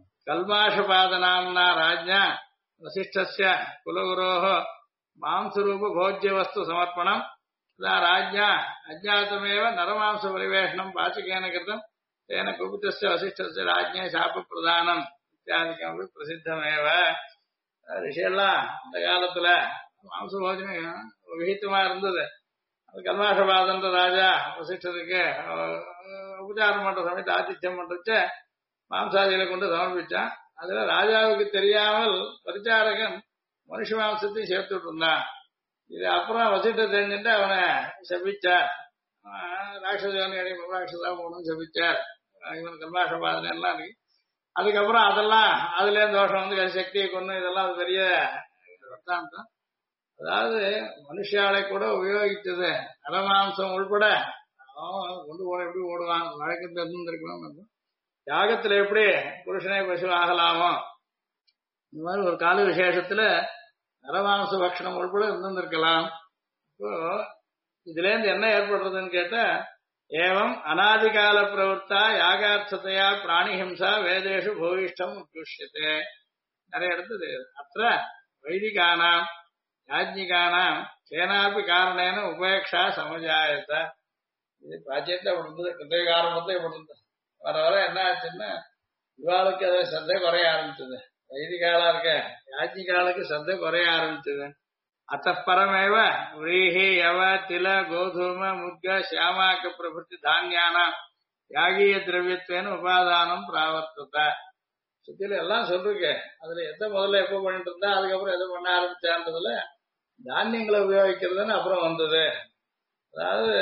கல்மாஷபாதனாம்னா ராஜ்ஞா வசிஷ்டஸ்ய குலகுரோஹ மாம்சரூப போஜ்ய வஸ்து சமர்ப்பணம் ராஜ்ஞா அஜ்ஞாதமேவ நரமாம்ச பரிவேஷனம் பாச்சகேன கிருதம் தேன குபிதஸ்ய வசிஷ்டஸ்ய ராஜ்ஞா சாப பிரதானம் இத்தியாதிக்கம் பிரசித்தமேவ. ரிஷியெல்லாம் அந்த காலத்துல மாம்ச போஜனம் விகிதமா இருந்தது. அது கல்மாஷபாதன்ற ராஜா வசிஷ்டருக்கு உபச்சாரம் பண்ற சமயத்து ஆதித்யம் பண்றச்ச மாம்சாதிகளை கொண்டு சமர்ப்பிச்சான். அதுல ராஜாவுக்கு தெரியாமல் பரிச்சாரகன் மனுஷ மாம்சத்தையும் சேர்த்துட்டு இருந்தான். இது அப்புறம் வசிட்ட தெரிஞ்சுட்டு அவனை சபிச்சார். ராட்சசானி ராட்சசா போகணும்னு சபிச்சார். இவன் கல்மாஷபாதனை எல்லாம் இருக்கு. அதுக்கப்புறம் அதெல்லாம் அதுல இருந்து தோஷம் வந்து சக்தியை கொண்டு இதெல்லாம் அது பெரிய வர்த்தாந்தம். அதாவது மனுஷாலை கூட உபயோகித்தது நரமாம்சம் உள்பட கொண்டு போன எப்படி ஓடுவான் வழக்கத்தை இருந்திருக்கணும். யாகத்துல எப்படி புருஷனை பசு ஆகலாமோ இந்த மாதிரி ஒரு கால விசேஷத்துல நரமாம்ச பக்ஷணம் உள்பட இருந்திருக்கலாம். இப்போ இதுல இருந்து என்ன ஏற்படுறதுன்னு கேட்டா ஏவம் அநாதிகால பிரவருத்தா யாகார்த்தத்தையா பிராணிஹிம்சா வேதேஷு பூயிஷ்டம் உத்கிருஷ்யதே. நிறைய இடத்துல அத்த வைதிகானாம் யாஜ்ஞிகானாம் கேனாபி காரணேன உபேக்ஷா சமஜாயத்த. இது பிராச்சியத்தை அப்படி இருந்தது, கிருத்திக ஆரம்பத்தை இப்படி இருந்தது. வர வர என்ன ஆச்சுன்னா இவாளுக்கு அதை சந்தை குறைய ஆரம்பிச்சது. வைதிகாலா இருக்க யாஜ்ஞிகாலுக்கு சந்தை குறைய ஆரம்பிச்சது. அத்தப்பரமேவ விரீஹி யவ தில கோதும முத்க சியாமாக்க பிரபுத்தி தானியானா யாகிய திரவியத்வேன உபாதானம் பிராவர்த்தத. சுத்தில எல்லாம் சொல்லிருக்க. அதுல எந்த முதல்ல எப்ப பண்ணிட்டு இருந்தா அதுக்கப்புறம் எதை பண்ண ஆரம்பிச்சான்றதுல தானியங்களை உபயோகிக்கிறதுன்னு அப்புறம் வந்தது. அதாவது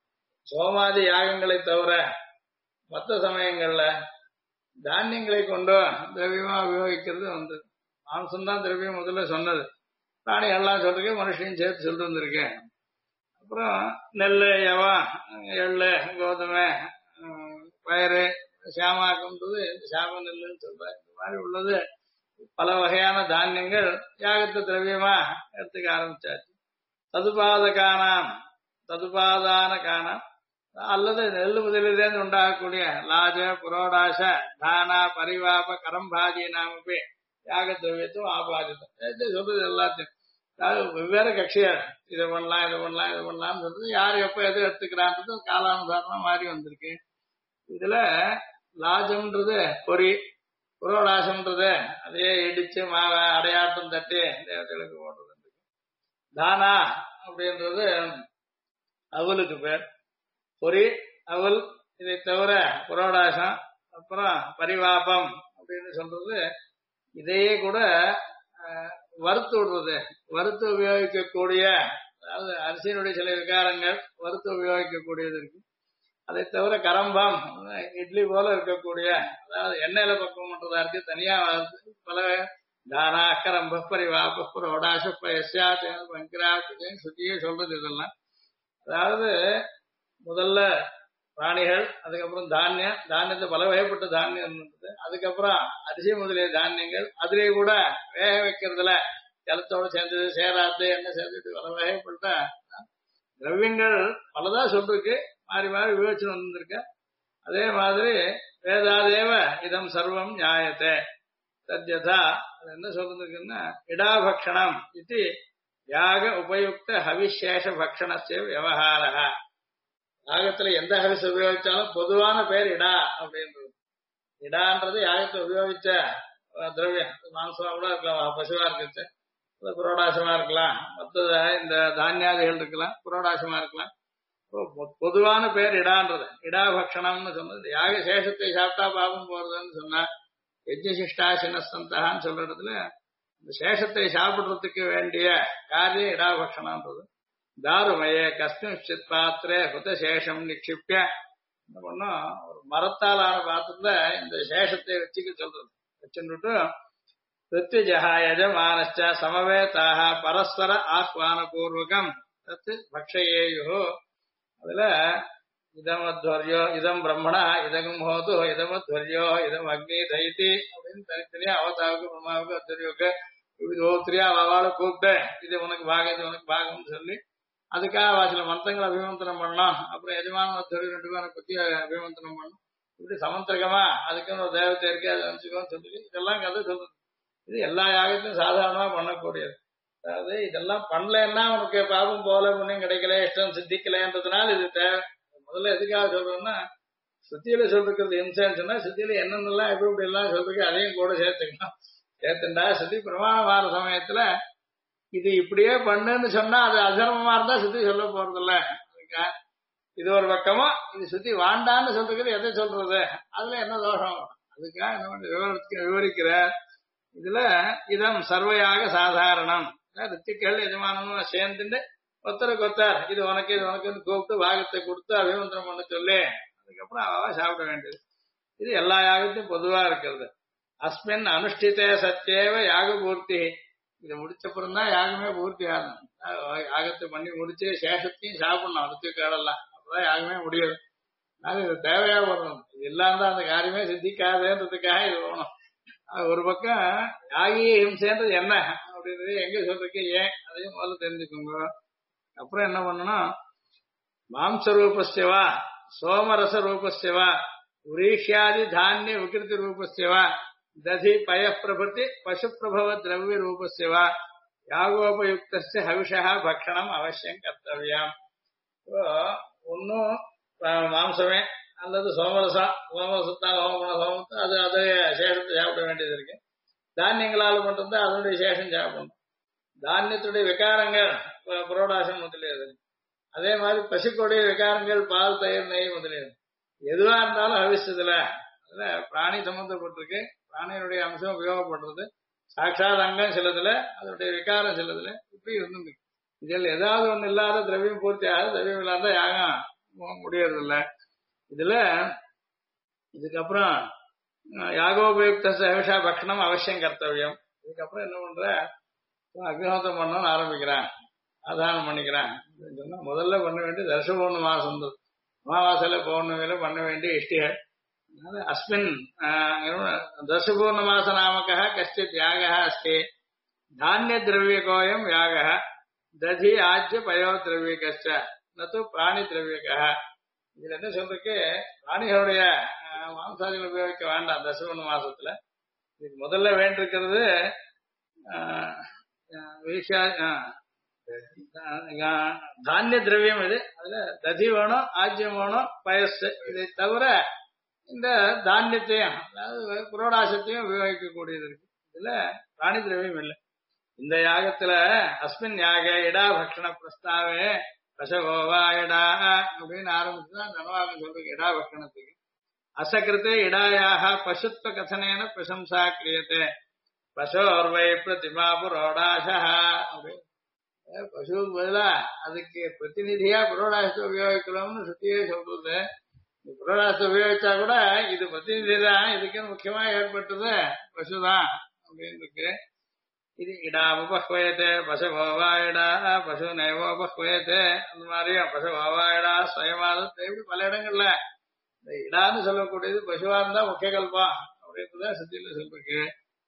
சோமாதி யாகங்களை தவிர மற்ற சமயங்கள்ல தானியங்களை கொண்டு திரவியமா உபயோகிக்கிறது வந்தது. மாம்சம்தான் திரவியம் முதல்ல சொன்னது. பிராணி எல்லாம் சொல்றேன், மனுஷனையும் சேர்த்து சொல்லிட்டு வந்திருக்கேன். அப்புறம் நெல் யவா எள்ளு கோதுமை பயிறு சாமாக்கம்ன்றது சாம நெல்லுன்னு சொல்றேன். இந்த மாதிரி உள்ளது பல வகையான தானியங்கள் யாகத்தை திரவியமா எடுத்துக்க ஆரம்பிச்சாச்சு. ததுபாதான காணம் அல்லது நெல் முதலிலிருந்து உண்டாகக்கூடிய லாஜ புரோடாச தானா பரிவாப கரம்பாதி நாமப்பே யாக திரவியத்தும் ஆபாதித்தம் சொல்றது எல்லாத்தையும். அதாவது வெவ்வேறு கட்சிகள் இதை பண்ணலாம் இதை பண்ணலாம் இதை பண்ணலாம்னு சொல்றது யாரு எப்ப எது எடுத்துக்கிறான்றது காலானுசாரமா மாறி வந்திருக்கு. இதுல லாஜம்ன்றது பொறி, புரோடாசம்ன்றது அதையே இடிச்சு மாவை அடையாட்டம் தட்டி தேவதைகளுக்கு போடுறது. தானா அப்படின்றது அவலுக்கு பேர். பொறி அவல் இதை தவிர புரோடாசம் அப்புறம் பரிவாபம் அப்படின்னு சொல்றது இதையே கூட வறுத்து விடுறது, வறுத்து உபயோகிக்கக்கூடிய, அதாவது அரிசியினுடைய சில விகாரங்கள் வறுத்து உபயோகிக்கக்கூடியது இருக்கு. அதை தவிர கரம்பம் இட்லி போல இருக்கக்கூடிய, அதாவது எண்ணெயில பக்குவம் பண்றதா இருக்கு. தனியா பல தானா கரம்ப பரிவாப புரோடாச சுத்தியே சொல்றது இதெல்லாம். அதாவது முதல்ல பிராணிகள், அதுக்கப்புறம் தானியத்தை பல வகைப்பட்ட தானியம் இருந்தது. அதுக்கப்புறம் அரிசி முதலிய தானியங்கள், அதிலே கூட வேக வைக்கிறதுல ஜலத்தோட சேர்ந்தது சேராது என்ன சேர்ந்துட்டு பல வகைப்பட்ட திரவியங்கள் பலதா சொல்லிருக்கு, மாறி மாறி விவேச்சனம் வந்திருக்க. அதே மாதிரி வேதாதேவ இதம் சர்வம் நியாயத்தை தத்யதா அது என்ன சொல்றதுக்குன்னா இடாபக்ஷணம் இது யாக உபயுக்த ஹவிசேஷ பக்ஷணஸ்ய விவகாரः. யாகத்துல எந்த ஹவிஸ் உபயோகிச்சாலும் பொதுவான பேர் இடா அப்படின்றது. இடான்றது யாகத்தை உபயோகிச்ச திரவியம், மாംசமா கூட இருக்கலாம், பசுவா இருக்கு, புரோடாசமா இருக்கலாம், மற்ற இந்த தானியாதிகள் இருக்கலாம், புரோடாசமா இருக்கலாம். பொதுவான பேர் இடான்றது. இடா பக்ஷணம்னு சொன்னது யாக சேஷத்தை சாப்பிட்டா பாபம் போறதுன்னு சொன்னா யஜ்ஞசிஷ்டா சின்னஸ்தந்தான்னு சொல்ற இடத்துல இந்த சேஷத்தை சாப்பிடுறதுக்கு வேண்டிய காரியம் இடாபக்ஷணம்ன்றது. தாருமயே கஸ்மின்சித் பாத்திரே புத்த சேஷம் நிக்ஷிப்பிய என்ன பண்ணும், ஒரு மரத்தாலான பாத்திரத்துல இந்த சேஷத்தை வச்சுக்க சொல்றது. வச்சுட்டு ரித்விஜா யஜமானச்ச சமவேதாக பரஸ்பர ஆஹ்வான பூர்வகம் தத்து பக்ஷயேயு. அதுல இதமத்வர்யோ இதம் பிரம்மணா இதகம் ஹோது இதமத்வர்யோ இதம் அக்னி தைத்தி அப்படின்னு தனித்தனியா அவதாவுக்கு பிரம்மாவுக்கு அத்வரியோக்கு ஒவ்வொருத்தரையா அவளை கூப்பிட்டு இது உனக்கு பாகம் இது உனக்கு பாகம்னு சொல்லி அதுக்காக சில மந்திரங்களை அபிமந்திரம் பண்ணலாம். அப்புறம் எஜமான அத்வரி ரெண்டு பேரை பத்தி அபிமந்திரம் பண்ணணும். இப்படி சமந்திரகமா அதுக்குன்னு ஒரு தேவத்தை இருக்கு அதை நினைச்சுக்கோன்னு சொல்லி இதெல்லாம் கதை சொல்றது. இது எல்லா யாகத்தையும் சாதாரணமா பண்ணக்கூடியது. அதாவது இதெல்லாம் பண்ணலன்னா உனக்கு பாபம் போல புண்ணியம் கிடைக்கல இஷ்டம் சித்திக்கலன்றதுனால இது தேவை. முதல்ல எதுக்காக சொல்றோம்னா சுத்தியில சொல்றது இன்சூரன்ஸ் சொன்னா சுத்தியில என்னென்னலாம் எப்படி இப்படி எல்லாம் சொல்றதுக்கு அதையும் கூட சேர்த்துக்கணும். சேர்த்துண்டா சுத்தி பிரமாணம் ஆற சமயத்துல இது இப்படியே பண்ணுன்னு சொன்னா அது அதர்மமா இருந்தா சுத்தி சொல்ல போறது இல்ல. இது ஒரு பக்கமா இது சுத்தி வாண்டான்னு சொல்றது எதை சொல்றது அதுல என்ன தோஷம் அதுக்காக என்ன விவரிக்கிற. இதுல இதம் சர்வையாக சாதாரணம் ரித்திகள் எஜமானமும் சேர்ந்துட்டு ஒத்தருக்கு ஒத்தார் இது உனக்கு இது உனக்குன்னு கூப்பிட்டு பாகத்தை கொடுத்து அபிமந்திரம் பண்ண சொல்லி அதுக்கப்புறம் அவ சாப்பிட வேண்டியது. இது எல்லா யாகத்தையும் பொதுவா இருக்கிறது. அஸ்மின் அனுஷ்டித்தே சத்தியேவ யாக பூர்த்தி. இதை முடிச்சப்புறம் தான் யாகமே பூர்த்தி ஆகணும். யாகத்தை பண்ணி முடிச்சு சேஷத்தையும் சாப்பிடணும். அடுத்து கேடலாம் அப்பதான் யாகமே முடியாது. அதனால இது தேவையா வரணும். இது இல்லாம அந்த காரியமே சித்திக்காதுன்றதுக்காக இது வேணும். ஒரு பக்கம் யாகிய ஹிம்சேன்றது என்ன அப்படின்றது எங்க சொல்றதுக்கு ஏன் அதையும் முதல்ல தெரிஞ்சுக்கோங்க. அப்புறம் என்ன பண்ணணும், மாம்ச ரூபஸ்யவா சோமரச ரூபஸ்யவா உரீஷ்யாதி தானிய விகிருதி ரூபஸ்யவா ததி பய பிரபத்தி பசு பிரபவ திரவிய ரூபஸ்யவா யாகோபயுக்த ஹவிஷா பக்ஷணம் அவசியம் கர்த்தவியம். ஒன்னும் மாம்சமே அல்லது சோமரசத்தால் சோமத்தை அது அதை சேஷத்தை சாப்பிட வேண்டியது இருக்கு. தானியங்களால் மட்டும்தான் அதனுடைய சேஷம் சாப்பிடணும். தானியத்துடைய விகாரங்கள் புரோடாசம் முதலியது. அதே மாதிரி பசுக்களுடைய விகாரங்கள் பால் தயிர் நெய் முதலியது. எதுவா இருந்தாலும் அவிச்சதுல அதுல பிராணி சம்பந்தப்பட்டிருக்கு. பிராணியினுடைய அம்சம் உபயோகப்படுறது சாட்சாத் அங்கம் சிலதுல அதனுடைய விகாரம் சிலதுல இப்படி இருந்து இதில் ஏதாவது ஒண்ணு இல்லாத திரவியம் பூர்த்தி ஆகாது. திரவியம் இல்லாத யாகம் முடியறது இல்லை. இதுல இதுக்கப்புறம் யாகோபயுக்த ஹவிஷா பக்ஷணம் அவசியம் கர்த்தவியம். இதுக்கப்புறம் என்ன பண்ற, அக்னிஹோத்திரம் பண்ணணும்னு ஆரம்பிக்கிறான், ஆதானம் பண்ணிக்கிறான். சொன்னா முதல்ல பண்ண வேண்டிய தர்ஷ பௌர்ண மாசம் அமாவாசையில பௌர்ணமியில பண்ண வேண்டிய இஷ்டிகள். அஸ்மின் தர்ஷ பௌர்ண மாச நாமக கஷ்டித் யாக அஸ்தி தானிய திரவியகோயம் யாக ததி ஆஜ்ய பயோ திரவியகச்ச நது பிராணி திரவியக. இதுல என்ன சொல்றதுக்கு பிராணிகளுடைய மாம்சாதிகள் உபயோகிக்க வேண்டாம் தசபூர்ண மாசத்துல. இதுக்கு முதல்ல வேண்டிருக்கிறது தானிய திரவியம். இது அதுல ததி வேணும், ஆஜ்யம் வேணும், பயஸ். இதை தவிர இந்த தானியத்தையும் அதாவது புரோடாசத்தையும் உபயோகிக்க கூடியது இருக்கு. இதுல பிராணி திரவியம் இல்லை. இந்த யாகத்துல அஸ்மின் யாக இடா பக்ஷண பிரஸ்தாவே பசகோவா இடா அப்படின்னு ஆரம்பிச்சுதான் தனவாகம் சொல்றதுக்கு இடா பக்ஷணத்துக்கு. அசகிருத்தே இடாயாக பசுத்வ கதனேன பிரசம்சா கிரியத்தே பசோர்வை பிரதிமா புரோடாசா அப்படின்னு. பசுவுக்கு பதிலா அதுக்கு பிரதிநிதியா புரோடாசத்தை உபயோகிக்கலாம்னு சுத்தியே சொல்றது. புரோடாசத்தை உபயோகிச்சா கூட இது பிரதிநிதி தான், இதுக்குன்னு முக்கியமா ஏற்பட்டது பசுதான் அப்படின்னு இருக்கு. இது இடா உபஹ்வயத்தே பசகோவா இடா பசு நைவோ உபஹ்வயத்தே அந்த மாதிரியும் பசகோவா இடா சுயமாதத்தை இப்படி பல இடங்கள்ல இந்த இடான்னு சொல்லக்கூடியது பசுவா இருந்தா முக்கிய கல்பம் அப்படின்றத சுத்தியில சொல்லிருக்கு.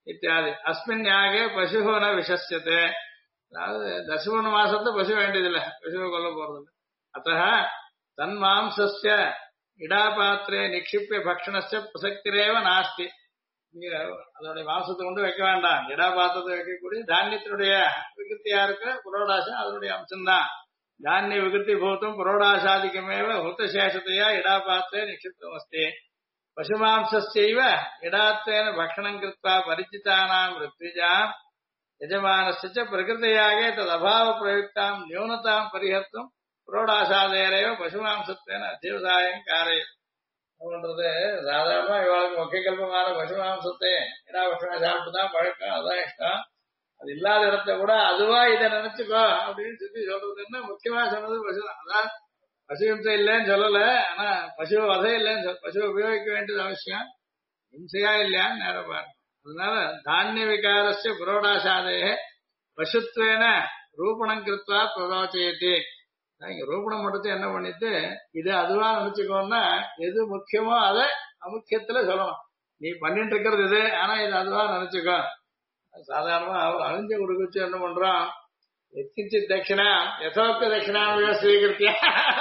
இத்தியாதி. அஸ்மின் யாகே பசுஹோ ந விஷஸ்யதே. அதாவது தசமன மாசத்துல பசு வேண்டியதில்லை, பசுவை கொல்ல போறதில்லை. அத்தः தன்மாம்சஸ்ய இடாபாத்திரே நிக்ஷிப்பிய பக்ஷணஸ்ய பிரசக்திரேவ நாஸ்தி. நீங்க அதோடைய மாம்சத்தை கொண்டு வைக்க வேண்டாம். இடாபாத்திரத்தை வைக்கக்கூடிய தானியத்தினுடைய விகிருத்தியா இருக்க புரோடாசம் அதனுடைய அம்சம்தான். தானிய விகிருத்தி பூத்தம் புரோடாசாதிக்கமேவ ஹுத்தசேஷத்தையா இடாபாத்திரே நிக்ஷிப்தம் அஸ்தி. பசுமாம்சஸ்யைவ இடாத்தேன பக்ஷணம் கிருத்வா பரிச்சிதானாம் ரித்விஜாம் யஜமானஸ்ய பிரகிருதியாகே ததபாவ பிரயுக்தாம் நியூனதாம் பரிஹர்த்தும் புரோடாசாதேரேவ பசுமாம்சத்தேன அத்தியவசாயம் காரயம். பண்றது சாதாரணமா இவளுக்கு முக்கிய கல்பமான பசுமாம்சத்தை இடாபட்சண சாப்பிட்டு தான் பழக்கம், அதான் இஷ்டம். அது இல்லாத இடத்த கூட அதுவா இதை நினைச்சுக்கோ அப்படின்னு சொல்லி சொல்றதுன்னா முக்கியமா சொன்னது பசுதான். அதான் பசு ஹிம்சை இல்லைன்னு சொல்லல, ஆனா பசு வதை இல்லைன்னு சொல்ல, பசுவை உபயோகிக்க வேண்டியது அவசியம். ஹிம்சையா இல்லையான்னு நேரம் பாருங்க. அதனால தானிய விகாரஸ்ய புரோடாசாதே பசுத்வேன ரூபணம் கிருத்வா பிரரோச்சயத்தி. இங்க ரூபணம் மட்டும் என்ன பண்ணிட்டு இது அதுவா நினைச்சுக்கோன்னா எது முக்கியமோ அதை அமுக்கியத்துல சொல்லணும். நீ பண்ணிட்டு இருக்கிறது இது, ஆனா இது அதுவா நினைச்சுக்கோ. சாதாரணமா அவர் அழிஞ்ச கொடுக்குச்சு என்ன பண்றோம், எத்கிஞ்சி தட்சிணா யசோக்த தட்சிணா ஸ்வீகரித்தியா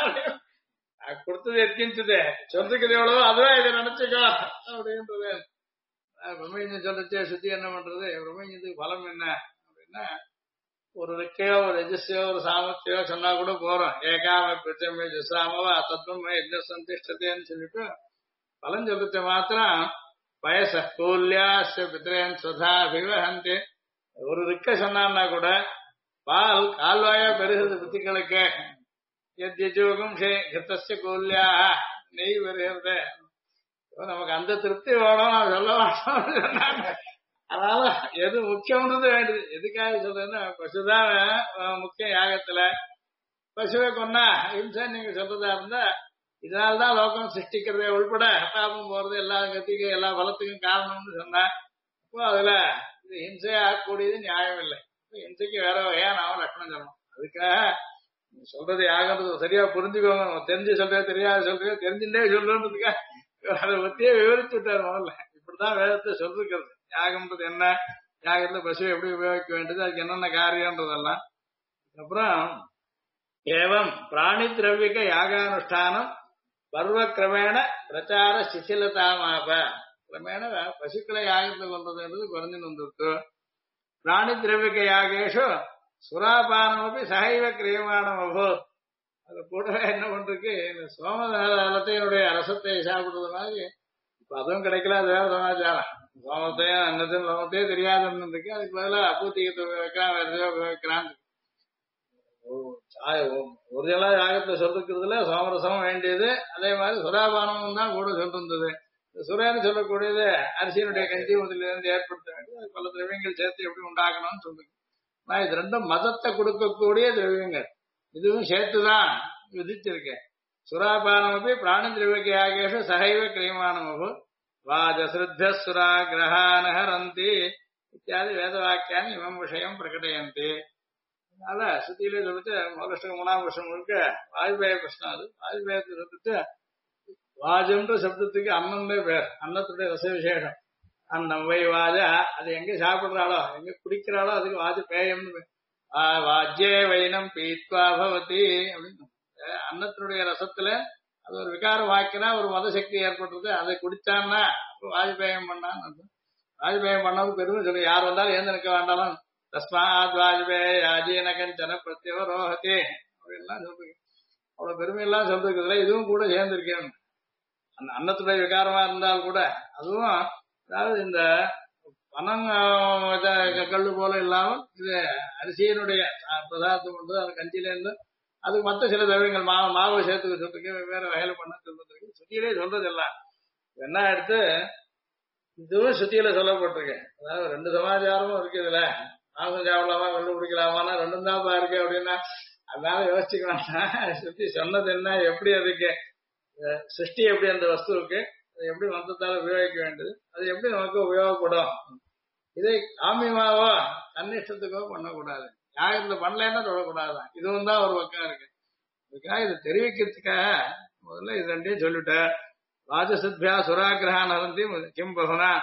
கொடுத்தது எத்கிஞ்சது சொல்றதுக்கு எவ்வளவோ அதுவா இதை நினைச்சுக்கோ அப்படின்றது. பிரம்மஞ்சம் சொல்றச்சே சுத்தி என்ன பண்றது, பிரம்மஞ்சத்துக்கு பலம் என்ன அப்படின்னா ஒரு ரிக்கையோ ஒரு ரஜஸ்யோ ஒரு சாமர்த்தியோ சொன்னா கூட போறோம். ஏகாம பிரச்சமே ஜுசாமவா தத்துவமே என்ன சந்திஷ்டதேன்னு சொல்லிட்டு பலன் சொல்றத மாத்திரம் வயச கூல்யாஸ்ய பித்ரேன் சுதா விவஹந்தி. ஒரு ரிக்க சொன்னான்னா கூட பால் கால்வாயா பெருகிறது பித்திகளுக்கு. எத்யஜோகம் கிருத்தஸ்ய கூல்யா நெய் பெறுகிறது. நமக்கு அந்த திருப்தி வேணும் நான் சொல்ல மாட்டோம் சொன்னாங்க. அதனால எது முக்கியம்ன்றது வேண்டியது. எதுக்காக சொல்றேன்னா பசுதான் முக்கியம் யாகத்துல. பசுவை கொன்னா ஹிம்சை நீங்க சொல்றதா இருந்தா இதனால்தான் லோகம் சிருஷ்டிக்கிறதே உள்பட பாபம் போறது எல்லா கத்திக்கும் எல்லா பலத்துக்கும் காரணம்னு சொன்னா இப்போ அதுல இது ஹிம்சையா ஆகக்கூடியது நியாயம் இல்லை. ஹிம்சைக்கு வேற வகையா நாம லட்சணம் சொல்லணும். அதுக்காக சொல்றது யாகன்றது சரியா புரிஞ்சுக்கோங்க. தெரிஞ்சு சொல்றே தெரியாது சொல்றே தெரிஞ்சுட்டே சொல்றதுக்காக அதை பத்தியே விவரிச்சு விட்டாரு முதல்ல. இப்படிதான் வேதத்தை சொல்லிருக்கிறது. யாகம்ன்றது என்ன, யாகத்துல பசுவை எப்படி உபயோகிக்க வேண்டியது, அதுக்கு என்னென்ன காரியம்ன்றதெல்லாம். அப்புறம் ஏவம் பிராணி திரவியக யாகானுஷ்டானம் பர்வ கிரமேண பிரச்சார சிசிலதாமாப. கிரமேண பசுக்களை யாகத்தை கொண்டதுன்றது குறைஞ்சுன்னு வந்துருக்கு. பிராணி திரவியக யாகேஷு சுராபானமப்பி சகைவ கிரியமானம் அபோத். அது கூடவே என்ன பண்றதுக்கு இந்த சோமதளத்தையினுடைய ரசத்தை சாப்பிடுறது மாதிரி இப்ப அதுவும் கிடைக்கல. அது வேற சமாச்சாரம். சோமத்தையும் அன்னத்தையும் சோமத்தையும் தெரியாதுன்னு இருக்கு. அதுக்கு பதிலாக அப்பூத்திகத்தை உபயோகிக்கிறான், வேற எதையோ உபயோகிக்கிறான். ஒரிஜினலா யாகத்துல சொல்லிருக்கிறதுல சோமரசம் வேண்டியது. அதே மாதிரி சுராபானமும் தான் கூட சொல்லிருந்தது. சுரேன்னு சொல்லக்கூடியது அரிசியினுடைய கஞ்சி முதலிலிருந்து ஏற்படுத்த வேண்டியது. பல திரவியங்கள் சேர்த்து எப்படி உண்டாக்கணும்னு சொல்லுங்க. நான் இது ரெண்டும் மதத்தை கொடுக்கக்கூடிய திரவியங்கள், இதுவும் சேர்த்துதான் விதிச்சிருக்கேன். சுராபானமப்பி பிராணி திரவியக யாகேஷு சகைவ கிரியமானமபு வாஜசிருத்த சுரா கிரகானஹரந்தி இத்தியாதி வேத வாக்கியானி இமம் விஷயம் பிரகடயந்தி. அதனால சுத்தியிலே சொல்லிட்டு முதல் மூணாம் வருஷம் முழுக்க வாஜ்பேய பிரச்சனை. அது வாஜ்பேயத்தை சொல்லிட்டு வாஜன்ற சப்தத்துக்கு அன்னம்னே பேர். அன்னத்துடைய ரச விசேஷம். அன்னம் வை வாஜா, அது எங்க சாப்பிடுறாளோ எங்க குடிக்கிறாளோ அதுக்கு வாஜ்பேயம்னு. வாஜ்யே வைனம் பீத்வா பவதி அப்படின்னு அன்னத்தினுடைய ரசத்துல அது ஒரு விகாரம் வாக்கினா ஒரு மத சக்தி ஏற்படுறது. அதை குடிச்சான்னா வாஜ்பேயம் பண்ணான்னு. வாஜ்பேயம் பண்ணவும் பெருமை சொல்லு. யார் வந்தாலும் ஏந்து நிற்க வேண்டாலும் தஸ்மாத் வாஜ்பேய யாஜீன கஞ்சன பிரத்யவரோஹதி அப்படின்லாம் சொல்றீங்க. அவ்வளவு பெருமை எல்லாம் சொல்றதுல இதுவும் கூட சேர்ந்திருக்கேன். அந்த அன்னத்துடைய விகாரமா இருந்தால் கூட அதுவும் அதாவது இந்த பணம் கல்லு போல இல்லாமல் இது அரிசியினுடைய பிரதார்த்தம் பண்றது. அது கஞ்சியில இருந்து அதுக்கு மற்ற சில திரவியங்கள் மாவு சேர்த்துக்க சொல்றதுக்கு வெவ்வேறு வகையில பண்ண சொல்றதுக்கு சுத்தியிலே சொல்றது எல்லாம் என்ன எடுத்து இதுவும் சுத்தியில சொல்லப்பட்டிருக்கு. அதாவது ரெண்டு சமாச்சாரமும் இருக்கு. இதுல மாசம் சாப்பிடலாமா கண்டு குடிக்கலாமான்னா ரெண்டும் தான் இருக்கு அப்படின்னா அதனால யோசிச்சுக்கலாம். சுத்தி சொன்னது என்ன, எப்படி அதுக்கு சிருஷ்டி எப்படி அந்த வஸ்துவுக்கு அதை எப்படி மந்தத்தால் உபயோகிக்க வேண்டியது, அது எப்படி நமக்கு உபயோகப்படும். இதை காமியமாவோ தன்னிஷ்டத்துக்கோ பண்ணக்கூடாது. யாகத்துல பண்ணலன்னா சொல்லக்கூடாதுதான். இதுவும் தான் ஒரு பக்கம் இருக்கு. அதுக்காக இதை தெரிவிக்கிறதுக்காக முதல்ல இது ரெண்டையும் சொல்லிட்டேன். ராஜசித்யா சுராகிரகான் அருந்தி கிம் பகுனா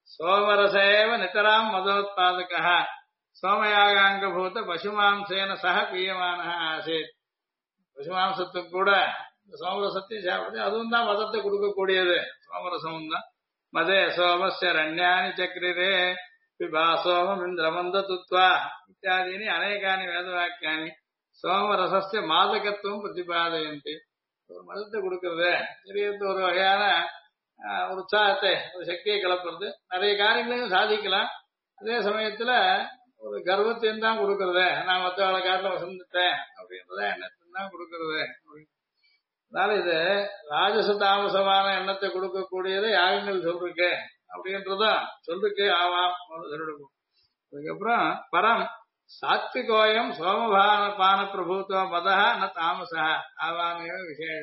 சோமரசேவ நிதராம் மதோத்பாதக சோமயாகாங்கபூத பசுமாம்சேன சக பீயமான ஆசேத். பசுமாம்சத்துக்கு கூட சோமரசத்தையும் சாப்பிடுது. அதுவும் தான் மதத்தை கொடுக்கக்கூடியது. சோமரசமும் தான். மதே சோமஸ்ய ரண்யானி சக்ரிரே பிபா சோமம் இந்திரமந்த துத்வா இத்தியாதீனி அநேகானி வேதவாக்கியானி சோமரசஸ்ய மாதகத்துவம் பிரதிபாதயந்தி. ஒரு மதத்தை கொடுக்கறது சரீரத்து ஒரு வகையான ஒரு உற்சாகத்தை ஒரு சக்தியை கிளப்புறது. நிறைய காரியங்களையும் சாதிக்கலாம். அதே சமயத்துல ஒரு கர்வத்தையும் தான் கொடுக்கறது. நான் மற்றவளை காட்டில வசந்துட்டேன் அப்படின்றத எண்ணத்தையும் தான் கொடுக்கறது. அதனால இது ராஜச தாமசமான எண்ணத்தை கொடுக்கக்கூடியது யாகங்கள் சொல்லிருக்கு அப்படின்றதும் சொல்லிருக்கு. ஆவாம். அதுக்கப்புறம் பரம் சாத்விகோயம் சோமபான பான பிரபுத்துவ மதா ந தாமசா ஆவாமே விசேஷ.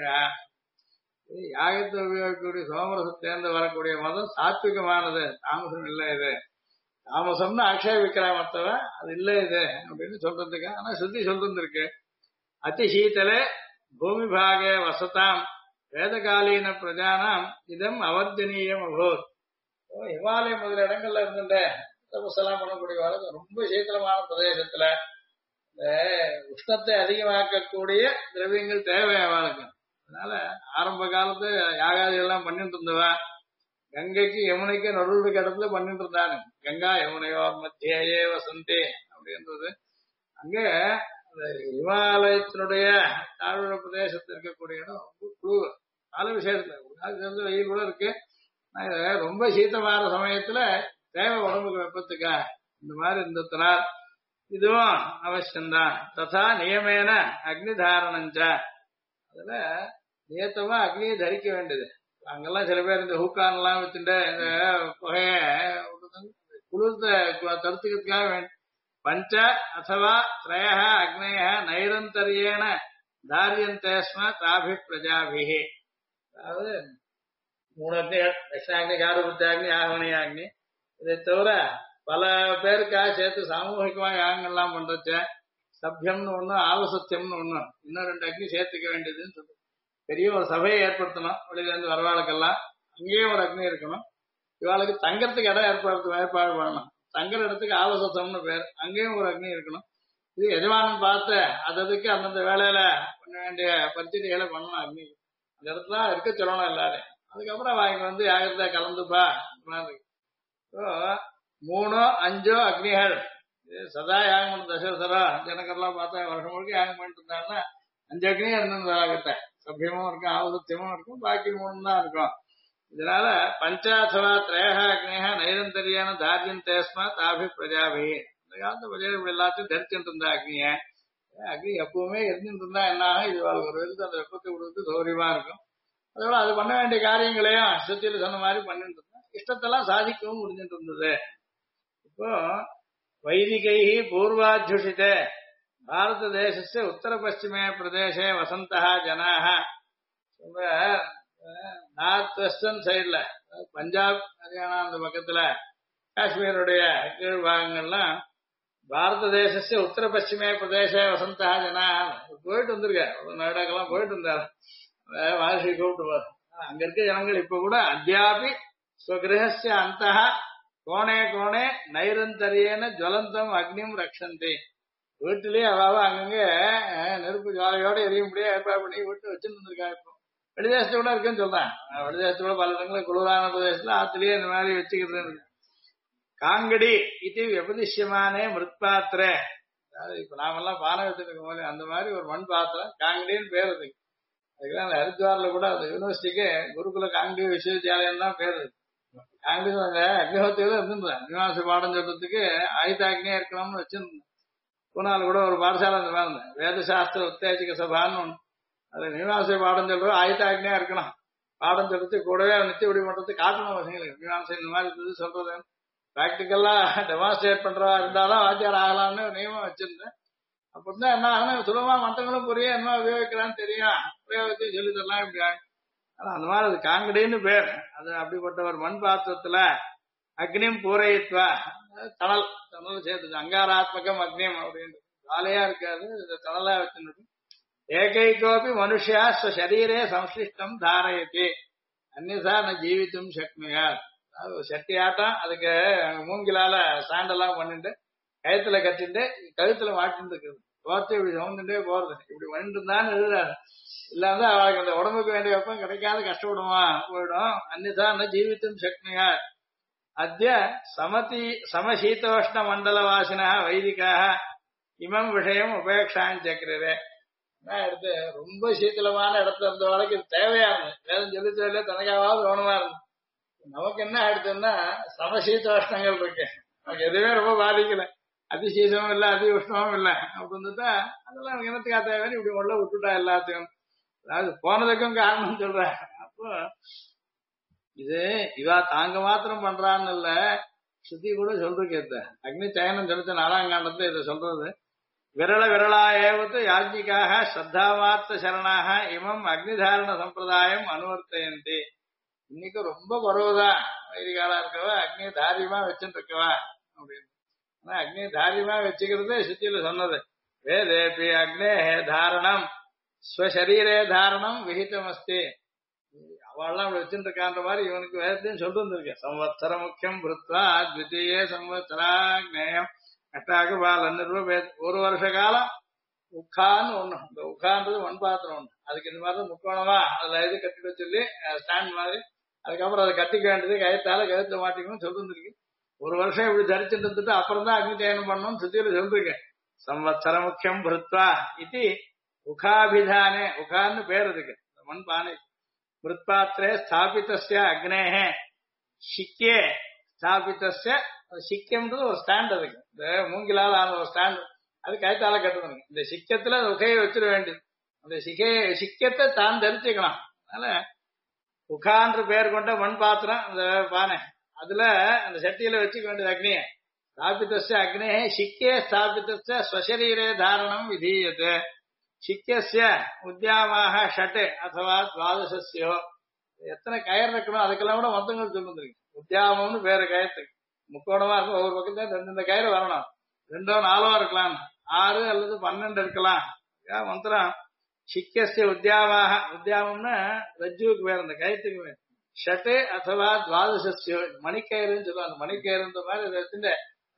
யாகத்தை உபயோகிக்கக்கூடிய சோமரசத்தேர்ந்து வரக்கூடிய மதம் சாத்விகமானது, தாமசம் இல்லை. இது தாமசம்னு ஆக்ஷேபிக்கிறா மற்றவன், அது இல்லை இது அப்படின்னு சொல்றதுக்கு. ஆனா சுத்தி சொல்லிருக்கு. அதிசீதலே பூமி பாகே வசதாம் வேதகாலீன பிரஜானாம் இதம் அவர்ஜனீயம் அபோத். ஹிமாலயம் முதல் இடங்கள்ல இருந்துட்ட தபசெல்லாம் பண்ணக்கூடிய ரொம்ப சீக்கிரமான பிரதேசத்துல இந்த உஷ்ணத்தை அதிகமாக்கக்கூடிய திரவியங்கள் தேவையாவாளுக்கு. அதனால ஆரம்ப காலத்து யாகாதிகள்லாம் பண்ணிட்டு இருந்தவா கங்கைக்கு யமுனைக்கு நடுவில் இடத்துல பண்ணிட்டு இருந்தாங்க. கங்கா யமுனையோர் மத்தியே வசந்தே அப்படின்றது. அங்க இமாலயத்தினுடைய தாழ்வுற பிரதேசத்தில் இருக்கக்கூடிய இடம் ரொம்ப குழு கால விசேஷத்துல வெயில் கூட இருக்கு. ரொம்ப சீத்தமான சமயத்துல தேவை உடம்புக்கு வெப்பத்துக்கா இந்த மாதிரி இருந்ததுனால் இதுவும் அவசியம்தான். ததா நியமேன அக்னி தாரணஞ்சா. அதுல நியத்தமா அக்னியை தரிக்க வேண்டியது. அங்கெல்லாம் சில பேர் இந்த ஹூக்கான்லாம் வச்சுட்டு இந்த புகைய குளிர்த்த தடுத்துக்கிறதுக்காக வேண்டி பஞ்ச அசவா திரய அக்னேய நைரந்தரியேன தாரியந்தேஸ்ம தாபி பிரஜாபிகி. அதாவது 3 அக்னிகள், தட்சிணாக்னி, காரபுத்தாக்னி, ஆகமணியாக்னி. இதை தவிர பல பேருக்காக சேர்த்து சாமூகிகமா யாகங்கள்லாம் பண்றச்ச சபியம்னு ஒண்ணு, ஆவசத்தியம்னு ஒண்ணு, இன்னும் 2 அக்னி சேர்த்துக்க வேண்டியதுன்னு சொல்லு. பெரிய ஒரு சபையை ஏற்படுத்தணும். வெளியில இருந்து வரவாளுக்கெல்லாம் அங்கேயும் ஒரு அக்னி இருக்கணும். இவாளுக்கு தங்கறதுக்கு இடம் ஏற்பாடு பண்ணணும். தங்குற இடத்துக்கு ஆவசத்தம்னு பேர். அங்கேயும் ஒரு அக்னி இருக்கணும். இது எஜமானன் பார்த்து அதுக்கு அந்தந்த வேலையில பண்ண வேண்டிய பரிச்சைகளை பண்ணணும். அக்னி அந்த இடத்துல இருக்க சொல்லணும் எல்லாரும். அதுக்கப்புறம் அவங்க வந்து யாகத்தை கலந்துப்பா. 3 5 அக்னிகள் சதா யாகம் பண்ண தசரதரா ஜனகர்லாம் பார்த்தா வருஷம் முழுக்க யாகம் பண்ணிட்டு இருந்தாங்கன்னா 5 அக்னியா இருந்தது யாகத்தை. சபியமும் இருக்கும், ஆவசத்தியமும் இருக்கும், பாக்கி 3 தான் இருக்கும். இதனால பஞ்சாசவா திரேக அக்னேக நைரந்தரியான தாரியம் தேஸ்மா தாபி பிரஜாபி. அந்த காலத்து பிரஜாபி எல்லாத்தையும் தரிச்சுட்டு இருந்தா அக்னிய. அக்னி எப்பவுமே இருந்துட்டு இருந்தா என்ன ஆகும், இது ஒரு விதத்து அந்த வெப்பத்தை கொடுத்து சௌரியமா இருக்கும். அதோட அது பண்ண வேண்டிய காரியங்களையும் சுத்தியில சொன்ன மாதிரி பண்ணிட்டு இருந்தா இஷ்டத்தெல்லாம் சாதிக்கவும் முடிஞ்சிட்டு இருந்தது. இப்போ வைதிகை பூர்வாத்யுஷித பாரத தேச உத்தர பশ্চিமே பிரதேசே வசந்தா ஜனாக. நார்த் வெஸ்டர்ன் சைட்ல பஞ்சாப், ஹரியானா அந்த பக்கத்துல காஷ்மீருடைய கீழ் பாகங்கள்லாம் பாரத தேச உத்தர பশ্চিமே பிரதேச வசந்தா ஜனா போயிட்டு வந்திருக்காரு. நோய்டாக்கெல்லாம் போயிட்டு இருந்தாரு. மகர்ஷி கூப்பிட்டு அங்க இருக்க ஜனங்கள் இப்ப கூட அத்தியாபி ஸ்வகிரஹஸ்ய அந்தஹ கோணே கோணே நைரந்தரியேன ஜுவலந்தம் அக்னியும் ரக்ஷந்தி. வீட்டிலேயே அவாவ அங்கங்க நெருப்பு ஜுவாலையோட எரியும்படியா ஏற்பாடு பண்ணி வீட்டு வச்சுட்டு இருந்திருக்கா. இப்போ வெளிதேசத்தை கூட இருக்குன்னு சொல்றேன். வெளிதேசத்தோட பல இடங்களும் குளிரான பிரதேசத்துல ஆத்திலேயே இந்த மாதிரி வச்சுக்கிறது. காங்கடி இது வெபதிஷ்யமானே மிருத்பாத்திரே. அதாவது இப்ப நாமெல்லாம் பானை வச்சுருக்க போது அந்த மாதிரி ஒரு மண் பாத்திரம் காங்கடின்னு பேர் இருக்கு. அதுக்கெல்லாம் அந்த ஹரித்வார்ல கூட அந்த யூனிவர்சிட்டிக்கு குருகுல காங்கடி விஸ்வவித்யாலயம் தான் பேர் இருக்கு. காங்கடி அங்க அக்னிஹோத்தியில இருந்துருந்தேன். மீமாசை பாடம் சொல்றதுக்கு ஆயுதாக்னியா இருக்கணும்னு வச்சிருந்தேன். பூனால கூட ஒரு பாடசாலை இருந்தேன். வேதசாஸ்திர உத்தேஜிக சபான்னு ஒண்ணு. அது மீமாசை பாடம் சொல்றது ஆயுதாக்னியா இருக்கணும். பாடம் சொல்றதுக்கு கூடவே நித்திய விடி பண்றதுக்கு காட்டணும் பசங்களுக்கு. மீமாசை இந்த மாதிரி இருந்தது சொல்றது பிராக்டிக்கலா டெமான்ஸ்ட்ரேட் பண்றதா இருந்தாலும் வாத்தியார் ஆகலாம்னு நியமம் வச்சிருந்தேன். அப்படின்னா என்ன ஆகணும், சுலபமா மற்றவங்களும் புரிய என்ன உபயோகிக்கலான்னு தெரியும், உபயோகத்தையும் சொல்லி தரலாம். இப்படி ஆனா அந்த மாதிரி அது காங்கடின்னு பேர். அது அப்படிப்பட்ட ஒரு மண் பாத்திரத்துல அக்னியும் பூரையித்வா தணல் தணல் சேர்த்து அங்காராத்மகம் அக்னியம் அப்படின்னு ஜாலியா இருக்காது. இந்த தணலா வச்சுட்டு ஏகைகோபி மனுஷா சரீரே சம்சிஷ்டம் தாரயத்தி அந்நியசா ந ஜீவித்தும் சக்னுயா. அது சட்டி ஆட்டம், அதுக்கு மூங்கிலால சாண்டெல்லாம் பண்ணிட்டு கயத்துல கட்டிட்டு கழுத்துல மாட்டின்னு இருக்குது. போர்த்து இப்படி சவுந்துட்டே போறது, இப்படி பண்ணிட்டு இருந்தான்னு எழுதுறாரு. இல்லாம அவளுக்கு அந்த உடம்புக்கு வேண்டிய வெப்பம் கிடைக்காது, கஷ்டப்படுமா போயிடும். அன்னிதான் ஜீவித்தும் சக்னியா அத்திய சமசீதோஷ்ண மண்டல வாசினா வைதிகாக இமம் விஷயம் உபேட்சாஞ்சக்கிறே. எடுத்து ரொம்ப சீத்தளமான இடத்துல இருந்த வரைக்கும் இது தேவையா இருந்தது. வேதம் சொல்லி சொல்லி தனக்காவது கவனமா இருந்தது. நமக்கு என்ன ஆயிடுச்சுன்னா சமசீதோஷ்ணங்கள் இருக்கு, நமக்கு எதுவுமே ரொம்ப பாதிக்கல. அதி சீதமும் இல்லை, அதி உஷ்ணமும் இல்லை அப்படின்னுட்டா அதெல்லாம் எனக்கு என்னத்துக்கா தேவைன்னு இப்படி உள்ள விட்டுட்டா எல்லாத்தையும். அதாவது போனதுக்கும் காரணம் சொல்றேன். அப்போ இது இவா தாங்க மாத்திரம் பண்றான்னு இல்ல, சுத்தி கூட சொல்றேன். அக்னி சயனம் செலுத்த 4ஆம் காண்டத்துல இதை சொல்றது. விரல விரலா ஏவத்து யாஜ்ஞிக்காக ஸ்ரத்தாமார்த்த சரணாக இமம் அக்னிதாரண சம்பிரதாயம் அனுவர்த்தயந்தி. இன்னைக்கு ரொம்ப குறவுதான் வைதிகாலா இருக்கவா அக்னி தாரியமா வச்சுட்டு இருக்கவா அப்படின்னு. ஆனா அக்னி தாரியமா வச்சுக்கிறது சுத்தியில சொன்னது. வேதேபி அக்னே தாரணம் ஸ்வசரீரே தாரணம் விஹிதம் அஸ்தி. அவள்லாம் அப்படி வச்சுட்டு இருக்கான்ற மாதிரி இவனுக்கு வேதத்தையும் சொல்லிட்டு வந்திருக்கேன். சம்வத்சர முக்கியம் பிருத்வா த்விதீய சம்வத்சராக்னேயம் அட்டாக்கு பாலன்னு ஒரு வருஷ காலம் உக்கான்னு ஒண்ணு. இந்த உக்கான்றது மண் பாத்திரம் ஒண்ணு, அதுக்கு இந்த மாதிரி முக்கோணமா அதுல இது கட்டிட சொல்லி ஸ்டாண்ட் மாதிரி, அதுக்கப்புறம் அதை கட்டிக்க வேண்டியது கயத்தால கழுத்துல மாட்டிக்கணும்னு சொல்லிருக்கு. ஒரு வருஷம் இப்படி தரிச்சுட்டு இருந்துட்டு அப்புறம் தான் அக்னி சயனம் பண்ணணும்னு சுத்தியில சொல்லிருக்கேன். சம்வத்சர முக்கியம் பிருத்வா இது உகாபிதானே, உகான்னு பேர் இருக்கு மண் பானை. மிருத்பாத்திரே ஸ்தாபிதஸ்ய அக்னேஹ சிக்கே ஸ்தாபிதஸ்ய, சிக்கம்ன்றது ஒரு ஸ்டாண்ட், அதுக்கு இந்த மூங்கிலால் ஆன ஒரு ஸ்டாண்ட், அது கயத்தால கட்டுறது. இந்த சிக்கத்துல உகையை வச்சிட வேண்டியது. அந்த சிக்கத்தை தான் தரிச்சுக்கலாம். அதனால உகான்ற பெயர் கொண்ட மண் பாத்திரம் அந்த பானை, அதுல அந்த சட்டியில வச்சுக்க வேண்டியது அக்னியை. ஸ்தாபிதஸ்ய அக்னேஹ சிக்கே ஸ்தாபிதஸ்ய ஸ்வசரீரே தாரணம் விதீயते. சிக்கஸ்ய உத்யாமாக ஷட் அதுவா துவாதசஸ்யோ. எத்தனை கயிறு இருக்கணும் அதுக்கெல்லாம் கூட மொத்தங்கள் சொல்லிருக்கு. உத்யாமம்னு பேரு கயத்துக்கு. முக்கோணமா இருக்கும், ஒவ்வொரு பக்கத்துல ரெண்டு கயிறு வரணும். 2ஓ 4ஓ இருக்கலாம், 6 அல்லது 12 இருக்கலாம். மந்திரம் சிக்கஸ்ய உத்யாமாக, உத்யாமம்னா ரஜ்ஜுவுக்கு பேர், அந்த கயத்துக்கு பேர். ஷட் அதுவா துவாதசஸ்யோ, மணிக்கயிறுன்னு சொல்லுவாங்க. அந்த மணிக்கயிறுன்ற மாதிரி இதை வச்சுட்டு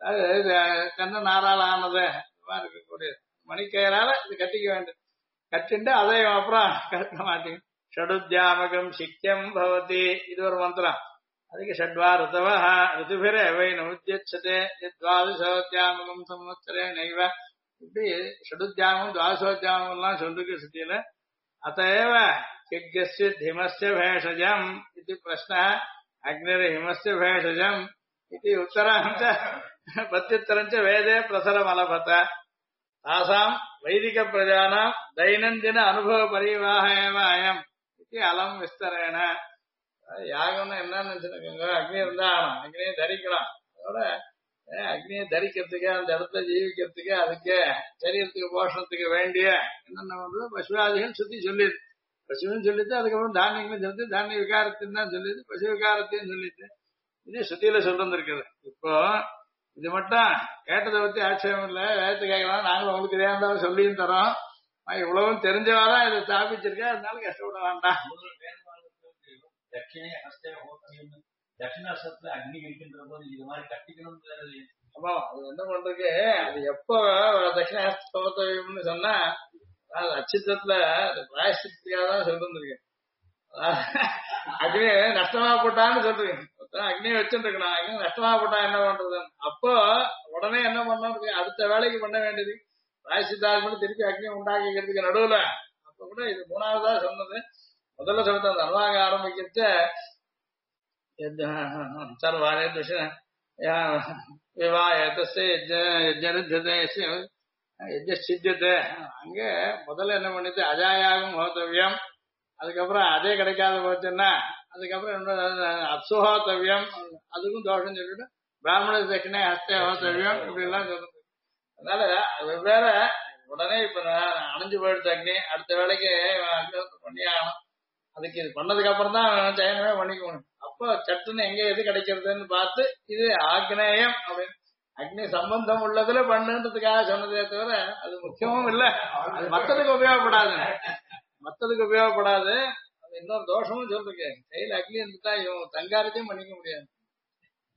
கண்ண நாரால் ஆனது மாதிரி இருக்கக்கூடிய மணிக்கயிறால இது கட்டிக்க வேண்டும். கட்டிட்டு அதை அப்புறம் கட்ட மாட்டேங்க. ஷடுத்யாமகம் சிக்கியம் பவதி, இது ஒரு மந்திரம். அதுக்கு ஷட்வா ருதவ ருதுபிரே வை நமுத்யச்சதே துவாதசோத்யாமகம் சம்வத்சரே நைவ. இப்படி ஷடுத்யாமம் துவாதசோத்யாமம் எல்லாம் சொல்லிருக்கு சுத்தியில. அத்தேவ கிக்யஸ்ய ஹிமஸ்ய பேஷஜம் இது பிரஷ்ன அக்னிர் ஹிமஸ்ய பேஷஜம் இது உத்தரஞ்ச பிரத்யுத்தரஞ்ச வேதே பிரசரமலபத. தாசாம் வைதிக பிரஜானாம் தைனந்தின அனுபவ பரிவாக ஏவ அயம் இது அலம் விஸ்தரேன. யாகம்னா என்னன்னு நினைச்சுக்கோங்க, அக்னி இருந்தா ஆகணும், அக்னியை தரிக்கலாம். அதோட அக்னியை தரிக்கிறதுக்கு, அந்த இடத்துல ஜீவிக்கிறதுக்கு, அதுக்கு சரீரத்துக்கு போஷணத்துக்கு வேண்டிய என்னென்ன வந்து பசுவாதிகள் சுத்தி சொல்லிடு. பசுவும் சொல்லிட்டு அதுக்கப்புறம் தானியங்களும் சொல்லிட்டு தானிய விகாரத்தின் தான் சொல்லிது, பசு விகாரத்தையும் சொல்லிட்டு இது சுத்தியில சொல்லிருந்திருக்குது. இப்போ இது மட்டும் கேட்டதை பத்தி ஆட்சேபம் இல்லை, வேத்து கேட்கலாம், நாங்களும் உங்களுக்கு தெரியாதான் சொல்லியும் தரோம். இவ்வளவும் தெரிஞ்சவாதான் இதை ஸ்தாபிச்சிருக்கேன், அதனால கஷ்டப்பட வேண்டாம். தட்சிணை ஹஸ்தே ஹோத்தம் தட்சிணாசத்துல அக்னி இருக்கின்ற போது இது மாதிரி கட்டிக்கணும். ஆமா, அது என்ன பண்றது, அது எப்போ தட்சிணாஸ்தோத்தம்னு சொன்னா அது அச்சித்தத்துல பிராயசித்துக்காக தான் சொல்லிருந்திருக்கேன். அக்னி நஷ்டமா போட்டான்னு சொல்றேன். அக்னியை வச்சுட்டு இருக்கணும், அக்னி நஷ்டமா போட்டா என்ன பண்றது, அப்போ உடனே என்ன பண்ணணும், அடுத்த வேலைக்கு பண்ண வேண்டியது பிராயசித்தாக மட்டும் திருப்பி அக்னி உண்டாக்கிக்கிறதுக்கு நடுவுல. அப்ப கூட இது 3வதா சொன்னது. முதல்ல சொல்றது அந்த அனுவாக ஆரம்பிக்கிச்ச சர்வானே சித்தியத்தை அங்க முதல்ல என்ன பண்ணிட்டு அஜாயாகம் ஹோத்தவியம், அதுக்கப்புறம் அதே கிடைக்காத போச்சுன்னா அதுக்கப்புறம் அப்சுஹோத்தவியம், அதுக்கும் தோஷம் சொல்லிட்டு பிராமண தட்சிணை ஹஸ்தே ஹோத்தவியம் இப்படி எல்லாம் சொல்றது. அதனால வெவ்வேறு உடனே இப்ப அணைஞ்சு போயிடுச்சு அக்னி, அடுத்த வேலைக்கு பண்ணி ஆகணும். அதுக்கு இது பண்ணதுக்கு அப்புறம் தான் சயனமே பண்ணிக்கணும். அப்போ சட்டுன்னு எங்க எது கிடைக்கிறதுன்னு பார்த்து இது ஆக்னேயம் அப்படின்னு அக்னி சம்பந்தம் உள்ளதுல பண்ணுன்றதுக்காக சொன்னதே தவிர அது முக்கியமும் இல்லை. அது மத்ததுக்கு உபயோகப்படாது, மத்ததுக்கு உபயோகப்படாது. அது இன்னொரு தோஷமும் சொல்றேன், கையில அக்னி இருந்துட்டா இவன் தங்காரத்தையும் பண்ணிக்க முடியாது.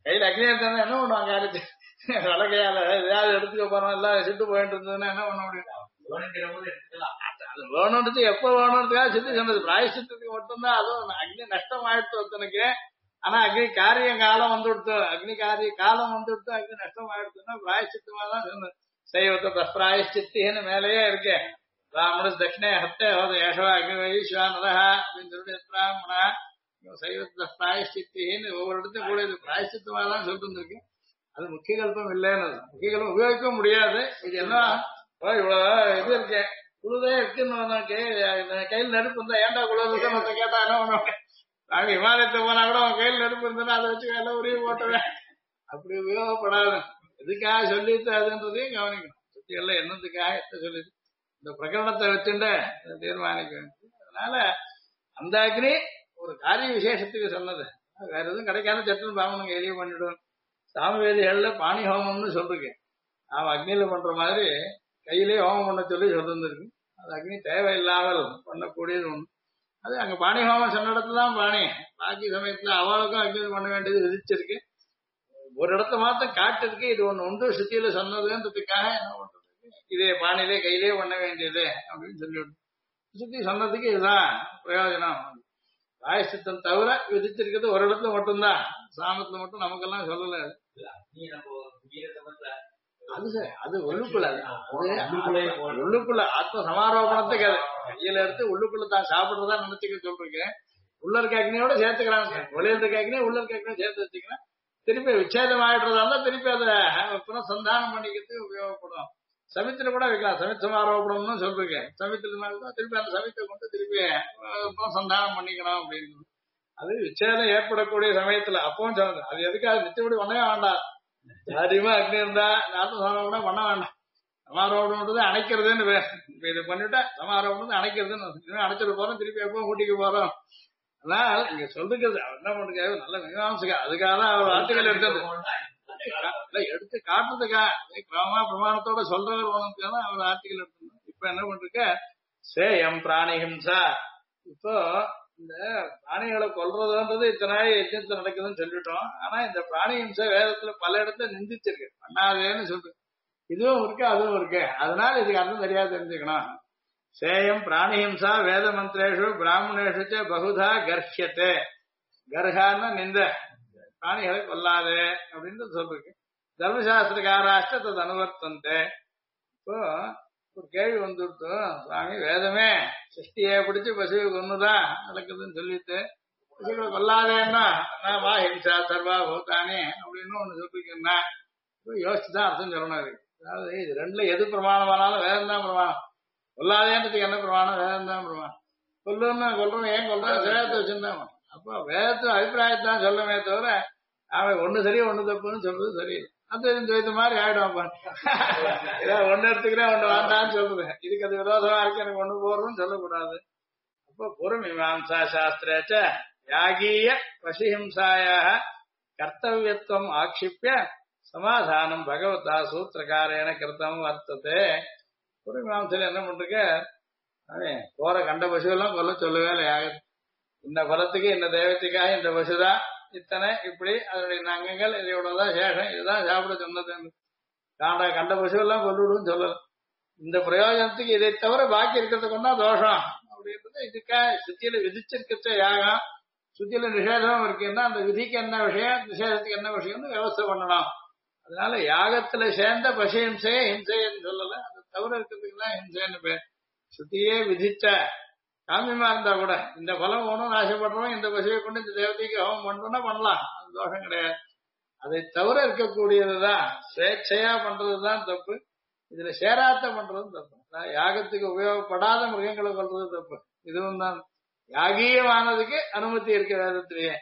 கையில அக்னி எடுத்தா என்ன பண்ணுவாங்க யாருக்கு வழக்கையால ஏதாவது எடுத்துக்க போறோம் எல்லாம் சிட்டு போயிட்டு இருந்ததுன்னா என்ன பண்ண முடியும்? வேணுங்கிற போது எடுத்துக்கலாம். அது வேணும்ன்றது எப்ப வேணும்ன்றதுக்காக சித்தி சொன்னது பிராயசித்தத்துக்கு மட்டும்தான். அதுவும் அக்னி நஷ்டம் ஆயிடுத்து ஒருத்தனுக்கு. ஆனா அக்னி காரிய காலம் வந்து கொடுத்து அக்னி காரிய காலம் வந்து கொடுத்து அக்னி நஷ்டம் ஆயிடுச்சுன்னா பிராயசித்தமா தான் சொன்னது. செய்வத்த பிராயசித்தின்னு மேலேயே இருக்கேன். ராமனு தட்சிணே ஹத்தே ஹோத ஏஷவா அக்னி வைஸ்வானரா அப்படின்னு சொல்லிட்டு பிராமணா சைவத்த பிராயசித்தின்னு ஒவ்வொரு இடத்தையும் கூட இது பிராயசித்தமா தான் சொல்லிட்டு இருந்திருக்கு. அது முக்கிய கல்பம் இல்லைன்னு. முக்கிய கல்பம் உபயோகிக்க முடியாது. இது எல்லாம் இவ்வளவு இது இருக்கேன் குழுதே இருக்குன்னு கையில் நெருப்பு இருந்தா ஏன்டா குழுது கேட்டா என்ன பண்ணுவாங்க? நாங்க இமாலயத்தை போனா கூட அவன் கையில் நெருப்பு இருந்ததுன்னா அதை வச்சு எல்லாம் உரிய போட்டுவேன். அப்படி உபயோகப்படாது. எதுக்காக சொல்லிட்டு அதுன்றதையும் கவனிக்கணும். சுத்தி எல்லாம் என்னத்துக்காக எத்த சொல்லிட்டு இந்த பிரகடனத்தை வச்சுட்டு தீர்மானிக்க வேண்டும். அதனால அந்த அக்னி ஒரு காரிய விசேஷத்துக்கு சொன்னது. வேற எதுவும் கிடைக்காத சட்டம் பிராமணங்க எரிய பண்ணிடுவோம். சாமவேதிகள்ல பாணி ஹோமம்னு சொல்றேன். அவன் அக்னியில பண்ற மாதிரி கையிலேயே ஹோமம் பண்ண சொல்லி சொல்லிருக்கு. அது அக்னி தேவையில்லாமல் பண்ணக்கூடியது ஒண்ணு. அது அங்க பாணி ஹோமம் சொன்ன இடத்துல தான் பாணி. பாக்கி சமயத்துல அவளுக்கும் அக்னி பண்ண வேண்டியது விதிச்சிருக்கு. ஒரு இடத்த மாத்திரம் காட்டிருக்கு. இது ஒண்ணு உண்டு சுத்தியில சொன்னதுன்றதுக்காக என்ன பண்றது? இதே பாணியிலே கையிலேயே பண்ண வேண்டியது அப்படின்னு சொல்லிவிடும். சுத்தி சொன்னதுக்கு இதுதான் பிரயோஜனம். ராயசித்தம் தவிர விதிச்சிருக்கிறது ஒரு இடத்துல மட்டும்தான். சாமத்துல மட்டும் நமக்கெல்லாம் சொல்லல. நீ நம்ம வீரத்தமத்துல அது சரி, அது உள்ளுக்குள்ள உள்ளுக்குள்ள ஆத்ம சமாரோபணத்துக்கு அது கையில எடுத்து உள்ளுக்குள்ள தான் சாப்பிடுறதா நினைச்சுக்க சொல்றீங்க. உள்ள இருக்க அக்னியோட சேர்த்துக்கிறாங்க. வெளியில இருக்க அக்னியை உள்ள இருக்க அக்னியை சேர்த்து வச்சுக்கலாம். திருப்பி விச்சேதம் ஆயிடுறதா இருந்தா திருப்பி அதை சந்தானம் பண்ணிக்கிறதுக்கு உபயோகப்படும். சமித்தில கூட வைக்கலாம். சமித் சமாரோபணம்னு சொல்றீங்க. சமித்தில திருப்பி அந்த சமித்தை கொண்டு திருப்பி சந்தானம் பண்ணிக்கணும் அப்படின்னு. அது விச்சேதம் ஏற்படக்கூடிய சமயத்துல அப்பவும் சொல்றது. அது எதுக்காக நிச்சயப்படி பண்ணவே வேண்டாம். அதிகமா அக்னி இருந்தா நாற்பது கூட பண்ண வேண்டாம். சமாரோபணம்ன்றது அணைக்கிறதுன்னு இப்ப இது பண்ணிட்டா சமாரோபணம் அணைக்கிறதுன்னு அணைச்சிட்டு போறோம். திருப்பி எப்பவும் கூட்டிக்கு போறோம். ஆனால் இங்க சொல்றது அவர் என்ன பண்றாரு? நல்ல மீமாம்சகா. அதுக்காக தான் அவர் ஆர்டிகல் எடுத்தது. எடுத்து காட்டுறதுக்கா கிரமமா பிரமாணத்தோட சொல்றவர் போனதுக்காக தான் அவர் ஆர்டிகல் எடுத்தது. இப்ப என்ன பண்றீங்க? சேயம் பிராணி ஹிம்சா. இப்போ இந்த பிராணிகளை கொல்றதுன்றது இத்தனை யஜ்ஞத்துல நடக்குதுன்னு சொல்லிட்டோம். ஆனா இந்த பிராணி ஹிம்சை வேதத்துல பல இடத்துல நிந்திச்சிருக்கு. பண்ணாதேன்னு சொல்றது. இதுவும் இருக்கு அதுவும் இருக்கு. அதனால இதுக்கு அர்த்தம் தெரியாது தெரிஞ்சுக்கணும். சேயம் பிராணி ஹிம்சா வேத மந்திரேஷு பிராமணேஷு பகுதா கர்ஹியத்தே. கர்ஹான்னா நிந்த பிராணிகளை கொல்லாதே அப்படின்னு சொல்றேன். தர்மசாஸ்திரக்காராஷ்ட தது அனுவர்த்தந்தே. இப்போ ஒரு கேள்வி வந்துடுத்து. சுவாமி வேதமே சிருஷ்டியை பிடிச்சு பசுவை கொண்டுதான் நடக்குதுன்னு சொல்லிட்டு பசுகளை கொல்லாதேன்னா நான் வா ஹிம்சா சர்வா பூத்தானே அப்படின்னு ஒண்ணு சொல்லிருக்கேன்னா யோசிச்சுதான் அர்த்தம் சொல்லணும் இருக்கு. அதாவது இது ரெண்டுல எது பிரமாணமானாலும் வேதம் தான் பிரமாணம். கொல்லாதேன்றதுக்கு என்ன பிரமாணம்? வேதம் தான் பிரமாணம். கொல்லுன்னு கொல்றோம். ஏன் கொல்றோம்? வேதத்தை வச்சிருந்தான். அப்போ வேதத்து அபிப்பிராயத்தான் சொல்லமே தவிர அவன் ஒண்ணு சரி ஒண்ணு தப்புன்னு சொல்றது சரியில்லை. அது இந்த மாதிரி ஆயிடும். ஏதாவது ஒண்ணு எடுத்துக்கிறேன் ஒண்ணு வேண்டான்னு சொல்றது. இதுக்கு அது விரோதமா இருக்கு எனக்கு ஒண்ணு போடுறதுன்னு சொல்லக்கூடாது. அப்போ பூர்வமீமாம்சா சாஸ்திரேச்ச யாகீய பசிஹிம்சாயாக கர்த்தவியத்துவம் ஆக்ஷிப்பிய சமாதானம் பகவதா சூத்திரக்காரேன கிருத்தம் வர்த்ததே. பூர்வமீமாம்சையில என்ன பண்றீங்க? போற கண்ட பசுவெல்லாம் கொல்ல சொல்லவே இல்லை. இந்த பலத்துக்கு இந்த தெய்வத்துக்காக இந்த பசுதான் இத்தனை இப்படி அதனுடைய அங்கங்கள் இதோடதான் சேஷம் இதுதான் சாப்பிட சொன்னது. கண்ட பசுவெல்லாம் கொல்லுடுன்னு சொல்லல. இந்த பிரயோஜனத்துக்கு இதை தவிர பாக்கி இருக்கிறத கொண்டா தோஷம் அப்படின்றது இதுக்காக சுத்தியில விதிச்சிருக்க யாகம். சுத்தியில நிஷேதம் இருக்குன்னா அந்த விதிக்கு என்ன விஷயம் நிஷேதத்துக்கு என்ன விஷயம்னு விவசாய பண்ணணும். அதனால யாகத்துல சேர்ந்த பசு ஹிம்சையே ஹிம்சைன்னு சொல்லல. அதை தவிர இருக்கிறதுக்கு தான் ஹிம்சைன்னு பேர். சுத்தியே விதிச்ச காமியமா இருந்தா கூட இந்த பலம் ஒண்ணும் ஆசைப்படுறோம். இந்த பசுவை கொண்டு இந்த தேவதைக்கு ஹோமம் பண்ணணும்னா பண்ணலாம். அது தோஷம் கிடையாது. அதை தவிர இருக்கக்கூடியதுதான் ஸ்வேட்சையா பண்றதுதான் தப்பு. இதுல சேராத்த பண்றதும் தப்பு. யாகத்துக்கு உபயோகப்படாத மிருகங்களை கொள்றது தப்பு. இதுவும் தான் யாகீயமானதுக்கு அனுமதி இருக்க வேதத்திலேயே.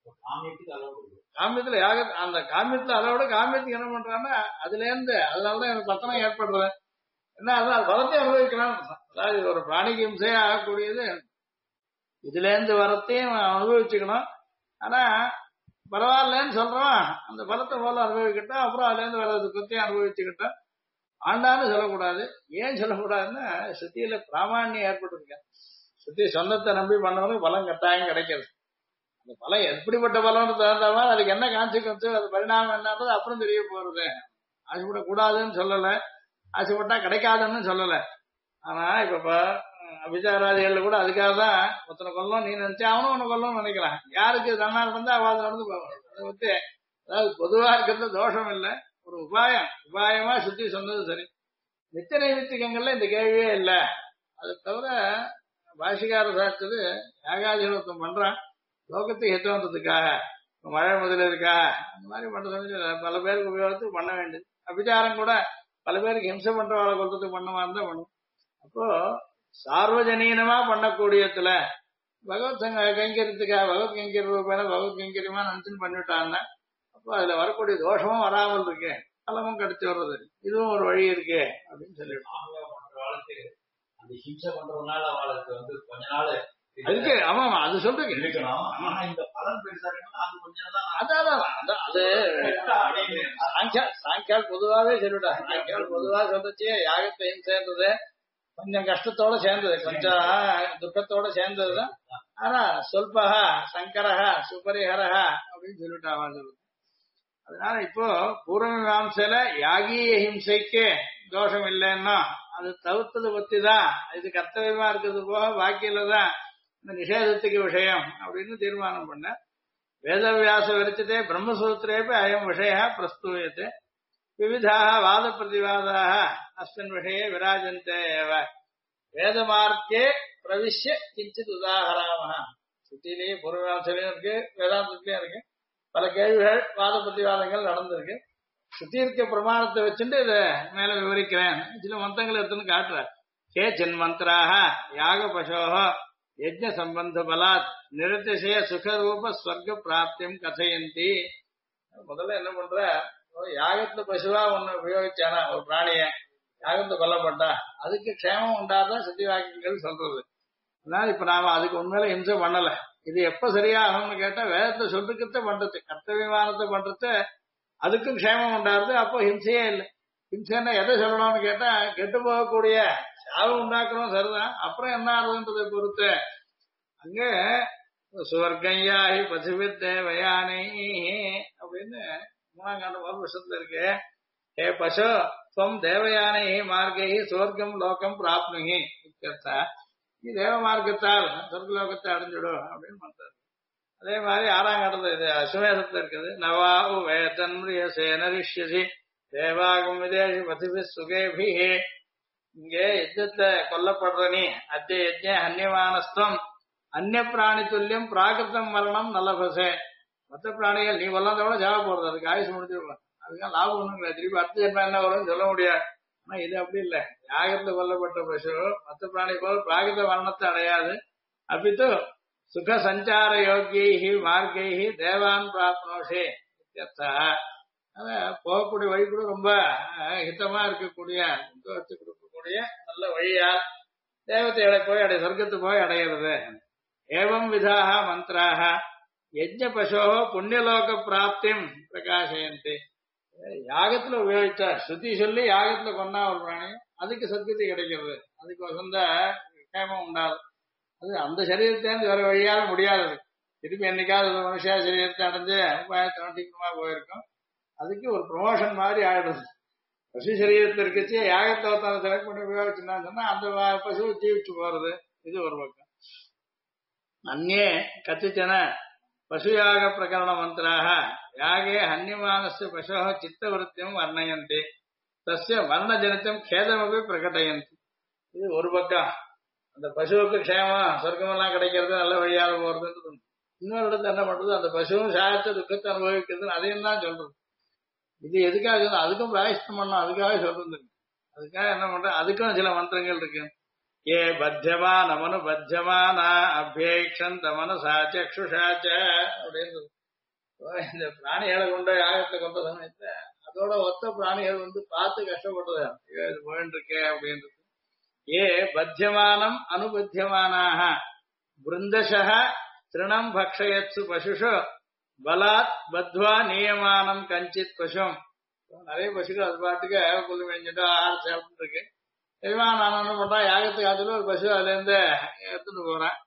காமியத்துல யாக அந்த காமியத்துல அதோட காமியத்துக்கு என்ன பண்றாங்கன்னா அதுல இருந்து அதனாலதான் எனக்கு பத்தனம் ஏற்படுறது. என்ன அதான் பலத்தை அனுபவிக்கலாம். அதாவது ஒரு பிராணிக்கு ஹிம்சையா ஆகக்கூடியது இதுல இருந்து வரத்தையும் அனுபவிச்சுக்கணும். ஆனா பரவாயில்லன்னு சொல்றோம். அந்த பலத்தை போல அனுபவிக்கிட்டோம். அப்புறம் அதுல இருந்து வர்றது பத்தியும் அனுபவிச்சுக்கிட்டோம். ஆண்டான்னு சொல்லக்கூடாது. ஏன் சொல்லக்கூடாதுன்னா சுத்தியில பிராமணியம் ஏற்பட்டிருக்க. சுத்தி சொந்தத்தை நம்பி பண்ணவனுக்கு பலம் கட்டாயம் கிடைக்கிறது. இந்த பலம் எப்படிப்பட்ட பலம்னு தகுந்த மாதிரி அதுக்கு என்ன கான்சிக்வன்ஸ், அது பரிணாமம் என்னன்றது அப்புறம் தெரிய போறது. ஆசைப்படக்கூடாதுன்னு சொல்லல, ஆசைப்பட்டா கிடைக்காதுன்னு சொல்லல. ஆனா இப்ப அபிச்சாராதிகள்ல கூட அதுக்காக தான் ஒருத்தனை கொல்லும் நீ நினைச்சா அவனும் உன்னை கொல்லும் நினைக்கிறான். யாருக்கு தன்னா இருந்தா அவள் நடந்து போவான். அதை வந்து அதாவது பொதுவா இருக்கிறது தோஷம் இல்லை, ஒரு உபாயமா சுத்தி சொன்னது சரி. நித்திய நைமித்திகங்கள்ல இந்த கேள்வியே இல்லை. அது தவிர பாஷிகார சாஸ்திரது யாகாதிபத்தம் பண்றான் லோகத்தை ஹிதவந்ததுக்காக, மழை முதலிற்காக அந்த மாதிரி பண்றது பல பேருக்கு உபயோகத்துக்கு பண்ண வேண்டியது. அபிச்சாரம் கூட பல பேருக்கு ஹிம்சை பண்றவாளை கொல்றதுக்கு பண்ண மாதிரி தான் பண்ணும். அப்போ சார்வஜனீனமா பண்ணக்கூடியதுல பகவத் சங்க கைங்கரியத்துக்காக பகவத் கைங்கரிய ரூபாயில பகவத் கைங்கரியமா நினைச்சுன்னு பண்ணிவிட்டாங்க. அப்போ அதுல வரக்கூடிய தோஷமும் வராமல் இருக்கு, பலமும் கிடைச்சு வர்றது, இதுவும் ஒரு வழி இருக்கு அப்படின்னு சொல்லிவிட்டோம். அந்த ஹிம்சை பண்றதுனால அவளுக்கு வந்து கொஞ்ச நாள் அதுக்கு ஆமா அது சொல்றீங்க இருக்கணும். ஆனா இந்த பலன் பெருசா இருக்கணும், அது கொஞ்சம் தான். அதான் அது சாங்கியால் பொதுவாவே சொல்லிவிட்டாங்க. சாங்கியால் பொதுவா சொல்றச்சே யாகத்தை சேர்ந்தது கொஞ்சம் கஷ்டத்தோட சேர்ந்தது, கொஞ்சம் துக்கத்தோட சேர்ந்ததுதான். ஆனா சொல்பகா சங்கரஹா சுபரிஹரஹா அப்படின்னு சொல்லிட்டாங்க. அதனால இப்போ பூர்வமீமாம்சையில யாகீய ஹிம்சைக்கு தோஷம் இல்லைன்னா அது தவிர்த்தது பத்தி தான் இது கர்த்தவியமா இருக்கிறது போக பாக்கியில தான் இந்த நிஷேதத்துக்கு விஷயம் அப்படின்னு தீர்மானம் பண்ண. வேதவியாச விரச்சிதே பிரம்மசூத்திரேபி அயம் விஷய பிரஸ்தூயத்தை விவிதாக வாத பிரதிவாதாக அஸ்மின் விஷயே விராஜந்தே ஏவ வேதமார்க்கே பிரவிஷ்ய கிஞ்சித் உதாகராமஹ. சுத்திலேயே பூர்வமீமாம்சையிலும் இருக்கு, வேதாந்தத்திலயும் இருக்கு. பல கேள்விகள் வாத பிரதிவாதங்கள் நடந்திருக்கு. சுத்தி இருக்க பிரமாணத்தை வச்சுட்டு இதை மேல விவரிக்கிறேன். சில மந்திரங்கள் எடுத்துன்னு காட்டுறார். கே சின் மந்திராக யாக பசோக யஜ்ஞ சம்பந்த பலாத் நிரதிசய சுகரூப ஸ்வர்க பிராப்தியம் கதையந்தி. முதல்ல என்ன பண்ற, யாகத்துல பசுவா ஒண்ணு உபயோகிச்சானா ஒரு பிராணிய யாகத்தை கொல்லப்பட்டா அதுக்கு க்ஷேமம் உண்டாதான் சுத்தி வாக்கியங்கள் சொல்றது. அதனால இப்ப நாம அதுக்கு உண்மையில ஹிம்சை பண்ணல. இது எப்ப சரியாகும்னு கேட்டா வேதத்தை சொல்றதுக்கத்த பண்றது, கர்த்தவிமானத்தை பண்றது அதுக்கும் க்ஷேமம் உண்டாருது. அப்போ ஹிம்சையே இல்லை. ஹிம்சைன்னா எதை சொல்லணும்னு கேட்டா கெட்டு போகக்கூடிய சாவு உண்டாக்குறோம் சரிதான், அப்புறம் என்ன ஆகுதுன்றதை பொறுத்து அங்க சுவர்கையாகி பசுவித்தே வயானை அப்படின்னு 3ஆம் காண்டம் 1 வருஷத்துல இருக்கு. ஹே பசு துவம் தேவயானை மார்கை சுவர்க்கம் லோகம் பிராப்னுகி இத்தியர்த்தா. நீ தேவ மார்க்கத்தால் சொர்க்கலோகத்தை அடைஞ்சிடும் அப்படின்னு பண்றாரு. அதே மாதிரி 6ஆம் காண்டத்துல இது அசுமேதத்துல இருக்குது. நவாவு வேதன்மிய சேனரிஷ்யசி தேவாகும் விதேஷி பதிபி சுகேபி. இங்கே யுத்தத்தை கொல்லப்படுற நீ அத்திய யஜ்ஞ அந்நியமானஸ்தம் அந்நிய பிராணி துல்லியம் பிராகிருத்தம் மரணம் நல்லபசே. மற்ற பிராணிகள் நீ கொல்லாதோட ஜாவ போறது, அதுக்கு ஆயுசு முடிஞ்சிருக்கும், அதுக்காக லாபம் ஒண்ணும் கிடையாது. திருப்பி அடுத்த ஜென்மம் என்ன வரும்னு சொல்ல முடியாது. ஆனா இது அப்படி இல்லை. யாகத்துல கொல்லப்பட்ட பசு மற்ற பிராணி போல பிராகிருத மரணத்தை அடையாது. அப்பித்து சுக சஞ்சார யோகியை மார்க்கை தேவான் பிராப்னோஷே. போகக்கூடிய வழி கூட ரொம்ப ஹிதமா இருக்கக்கூடிய கொடுக்கக்கூடிய நல்ல வழியால் தேவதைகளை போய் சொர்க்கத்து போய் அடையிறது. ஏவம் விதாக மந்திராக யஜ்ஞ பசோ புண்ணியலோக பிராப்தியம் பிரகாசயந்தி. யாகத்துல உபயோகிச்சா ஸ்ருதி சொல்லி யாகத்துல கொண்டா ஒரு பிராணி அதுக்கு சத்கதி கிடைக்கிறது, அதுக்கு வசந்த கேமம் உண்டாது. அது அந்த சரீரத்திலேருந்து வேற வழியால முடியாது. திருப்பி என்னைக்காவது ஒரு மனுஷா சரீரத்தை அடைஞ்சு உபாயத்தீவிரமா போயிருக்கும், அதுக்கு ஒரு ப்ரொமோஷன் மாதிரி ஆயிடுது. பசு சரீரத்தில் இருக்கச்சு யாகத்தை ஒருத்தனை செலக்ட் பண்ணி உபயோகிச்சுன்னு சொன்னா அந்த பசு ஜீவிச்சு போறது. இது ஒரு பக்கம். அந்நே கத்திச்சன பசுயாக பிரகரண மந்திராக யாகே ஹன்யமானஸ்ய பசோ சித்தவருத்தியம் வர்ணயந்தி தஸ்ய வர்ணஜனித்தம் கேதமபி பிரகடயந்தி. இது ஒரு பக்கம். அந்த பசுவுக்கு க்ஷேமம் சொர்க்கமெல்லாம் கிடைக்கிறது, நல்ல வழியாக போறது. இன்னொரு இடத்துல என்ன பண்றது, அந்த பசுவும் சாயத்தை துக்கத்தை அனுபவிக்கிறது, அதையும் தான் சொல்றது. இது எதுக்காக அதுக்கும் பிராயஷ்டம் பண்ணணும், அதுக்காக சொல்றது. அதுக்காக என்ன பண்ற, அதுக்கும் சில மந்திரங்கள் இருக்கு. ஏ பத்தியமா நமனு பத்தியமானா அபியேக்ஷன் தமனு சாச்சக்ஷுஷாச்ச அப்படின்னு. இந்த பிராணிகளை கொண்ட யாகத்தை கொண்ட சமயத்தை அதோட ஒத்த பிராணிகள் வந்து பார்த்து கஷ்டப்படுறது, இது போயிட்டு இருக்கே அப்படின்றது. ஏ பத்தியமானம் அனுபத்தியமானாக பிருந்தசக திருணம் பக்ஷயத்சு பசுஷு பலாத் பத்வா நியமானம் கஞ்சித் பசும். நிறைய பசுகள் அது பாட்டுக்கு புல்லு மேய்ஞ்சிட்டு ஆறு சாப்பிட்டு இருக்கு. எதுவா நான் என்ன பண்றேன், யாகத்துக்கு அதுல ஒரு பசு அதுல இருந்து எடுத்துட்டு போறேன்.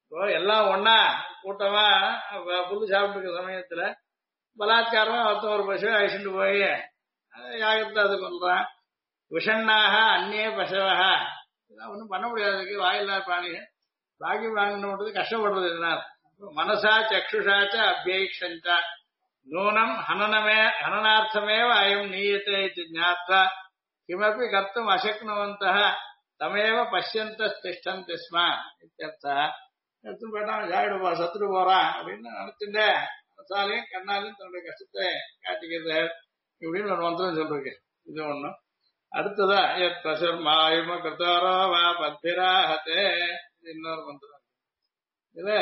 இப்போ எல்லாம் ஒன்னா கூட்டமா புல்லு சாப்பிட்டு இருக்கிற சமயத்துல பலாத்காரமா ஒருத்தன் ஒரு பசுவை அழிச்சுட்டு போய் யாகத்தை அது கொள்றான். விஷண்ணாக அந்நே பசவா இதெல்லாம் ஒன்றும் பண்ண முடியாதுக்கு வாயில்லா பிராணிகள். பாக்கி பிராணிகள் மட்டும் கஷ்டப்படுறது இதனால். மனசா சக்ஷுஷாச்ச அபியேக்ஷஞ்சா நூனம் ஹனனார்த்தமேவ அயம் நீயத்தை ஞாத்வா கிமப்பி கர்த்தும் அசக்னுவந்தः தமேவ பஷ்யந்தஸ்திஷ்டந்தி ஸ்ம இத்யர்த்தः. எடுத்து போயிட்டான் ஜாயிடு சத்துட்டு போறான் அப்படின்னு நினைச்சுட்டே மனசாலையும் கண்ணாலையும் தன்னுடைய கஷ்டத்தை காட்டிக்கிறது இப்படின்னு ஒரு மந்திரம் சொல்றேன். இது ஒண்ணு. அடுத்ததா எத் பசுர் மாயும கிருத்தோரோ வா பத்பிராஹதே இன்னொரு மந்திரம். இதுல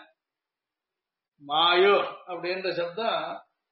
மாயு அப்படின்ற சப்தம்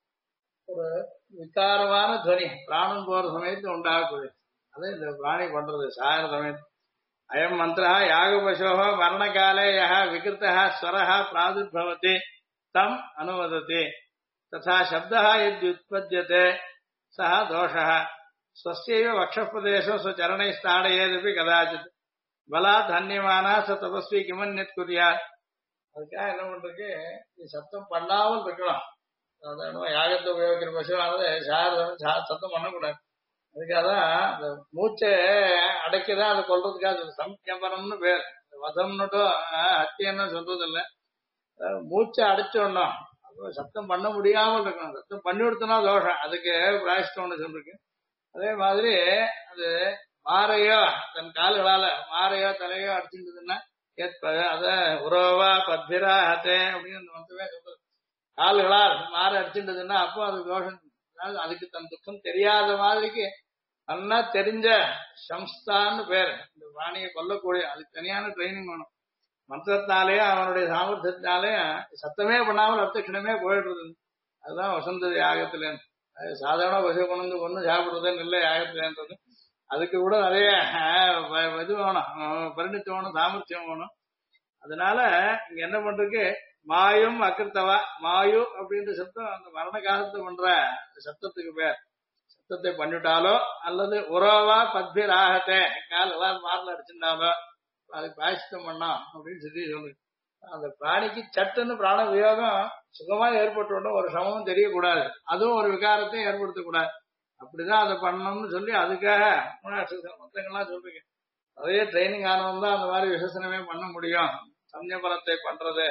ஒரு விகாரமான துவனி பிராணம் போற சமயத்துல உண்டாகக்கூடிய அது இந்த பிராணி பண்றது சாயர சமயத்து. அயம் மந்திரா யாக பசோக மரணகாலே யஹ விகிருத்தः ஸ்வரः பிராதுர்பவதி தம் அனுவததி ததா சப்தः யத்யுத்பத்யதே சஹ தோஷः ஸ்வஸ்யைவ வக்ஷப்பிரதேசம் ஸ்வச்சரணைஸ்தாடயேதபி கதாச்சித் பலாத் ஹன்யமானா ச தபஸ்வி கிமன்யத் குர்யாத். அதுக்காக என்ன பண்றதுக்கு சத்தம் பண்ணாமல் இருக்கணும். அதான் யாகத்தை உபயோகிக்கிற பசுவானது சத்தம் பண்ணக்கூடாது. அதுக்காக தான் அந்த மூச்சை அடைக்கதான் அதை கொள்றதுக்காக சம்யம்பரம்னு பேர். வதம்னுட்டும் ஹத்தியன்னு சொல்றது இல்லை. மூச்சை அடைச்சோடணும். சத்தம் பண்ண முடியாமல் இருக்கணும். சத்தம் பண்ணி கொடுத்தனா தோஷம். அதுக்கு பிராயஷ்டம் ஒன்று சொல்லிருக்கு. அதே மாதிரி அது மாறையோ தன் கால்களால மாறையோ தலையோ அடிச்சுருந்ததுன்னா அத உரோவா பத்பிரா ஹத்தே அப்படின்னு மட்டுமே சொல்றது. கால்களால் மாற அடிச்சுட்டதுன்னா அப்போ அது தோஷம். அதுக்கு தன் துக்கம் தெரியாத மாதிரிக்கு நல்லா தெரிஞ்ச சம்ஸ்தான்னு பேர். இந்த பிராணியை கொல்லக்கூடிய அதுக்கு தனியான ட்ரைனிங் வேணும். மந்திரத்தினாலேயும் அவனுடைய சாமர்த்தியத்தினாலேயும் சத்தமே பண்ணாமல் அர்த்தக்ஷணமே போயிடுறது. அதுதான் வசந்தது யாகத்திலேருந்து. சாதாரண பசு கொண்டு ஒன்றும் சாப்பிடுறதுன்னு இல்லை யாகத்திலேன்றது. அதுக்கு கூட நிறைய இது வேணும், பரிணித்து வேணும், சாமர்த்தியம் வேணும். அதனால இங்க என்ன பண்றதுக்கு மாயும் அக்கிருத்தவா மாயு அப்படின்ற சப்தம் அந்த மரண காலத்தை பண்ற சப்தத்துக்கு பேர். சப்தத்தை பண்ணிட்டாலோ அல்லது உறவா பத்பீர் ஆகத்தே கால் எல்லாம் மாறல அடிச்சுட்டாலோ அதுக்கு பாயசித்தம் பண்ணோம் அப்படின்னு சொல்லி அந்த பிராணிக்கு சட்டுன்னு பிராண வியோகம் சுகமா ஏற்பட்டு ஒரு சமமும் தெரியக்கூடாது. அதுவும் ஒரு விகாரத்தையும் ஏற்படுத்தக்கூடாது. அப்படிதான் அதை பண்ணணும்னு சொல்லி அதுக்காக மொத்தங்கள்லாம் சொல்றீங்க. நிறைய ட்ரைனிங் ஆனவங்க தான் அந்த மாதிரி விசேஷனமே பண்ண முடியும். சமயபலத்தை பண்றது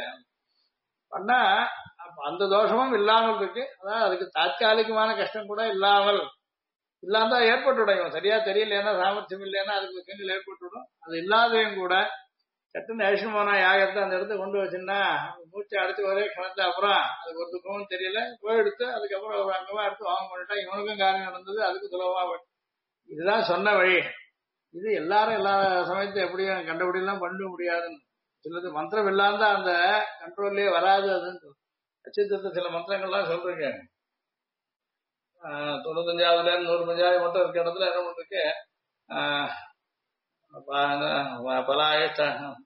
பண்ணா அந்த தோஷமும் இல்லாமல் இருக்கு. அதாவது அதுக்கு தாற்காலிகமான கஷ்டம் கூட இல்லாமல் இல்லாம ஏற்பட்டுவிடும். சரியா தெரியலன்னா சாமர்த்தியம் இல்லைன்னா அதுக்கு விஷயங்கள் ஏற்பட்டுவிடும். அது இல்லாதையும் கூட சட்டுன்னு அழிச்சு போனா யாகத்தை அந்த இடத்த கொண்டு வச்சுன்னா மூச்சை அடிச்சு ஒரே கணத்துல அப்புறம் அதுக்கு ஒரு துக்கமும் தெரியல போயிடுத்து. அதுக்கப்புறம் ஒரு அங்கமா எடுத்து வாங்க பண்ணிட்டா இவனுக்கும் காரியம் நடந்தது, அதுக்கு சுலபமா. இதுதான் சொன்ன வழி. இது எல்லாரும் எல்லா சமயத்தையும் எப்படியும் கண்டுபிடிலாம் பண்ண முடியாதுன்னு சிலது மந்திரம் இல்லாம அந்த கண்ட்ரோல்லே வராது. அதுன்னு அச்சுத்தத்தை சில மந்திரங்கள்லாம் சொல்றீங்க. 95ல 100 மட்டும் இருக்க இடத்துல என்ன பண்றதுக்கு பலாயிஷ்ட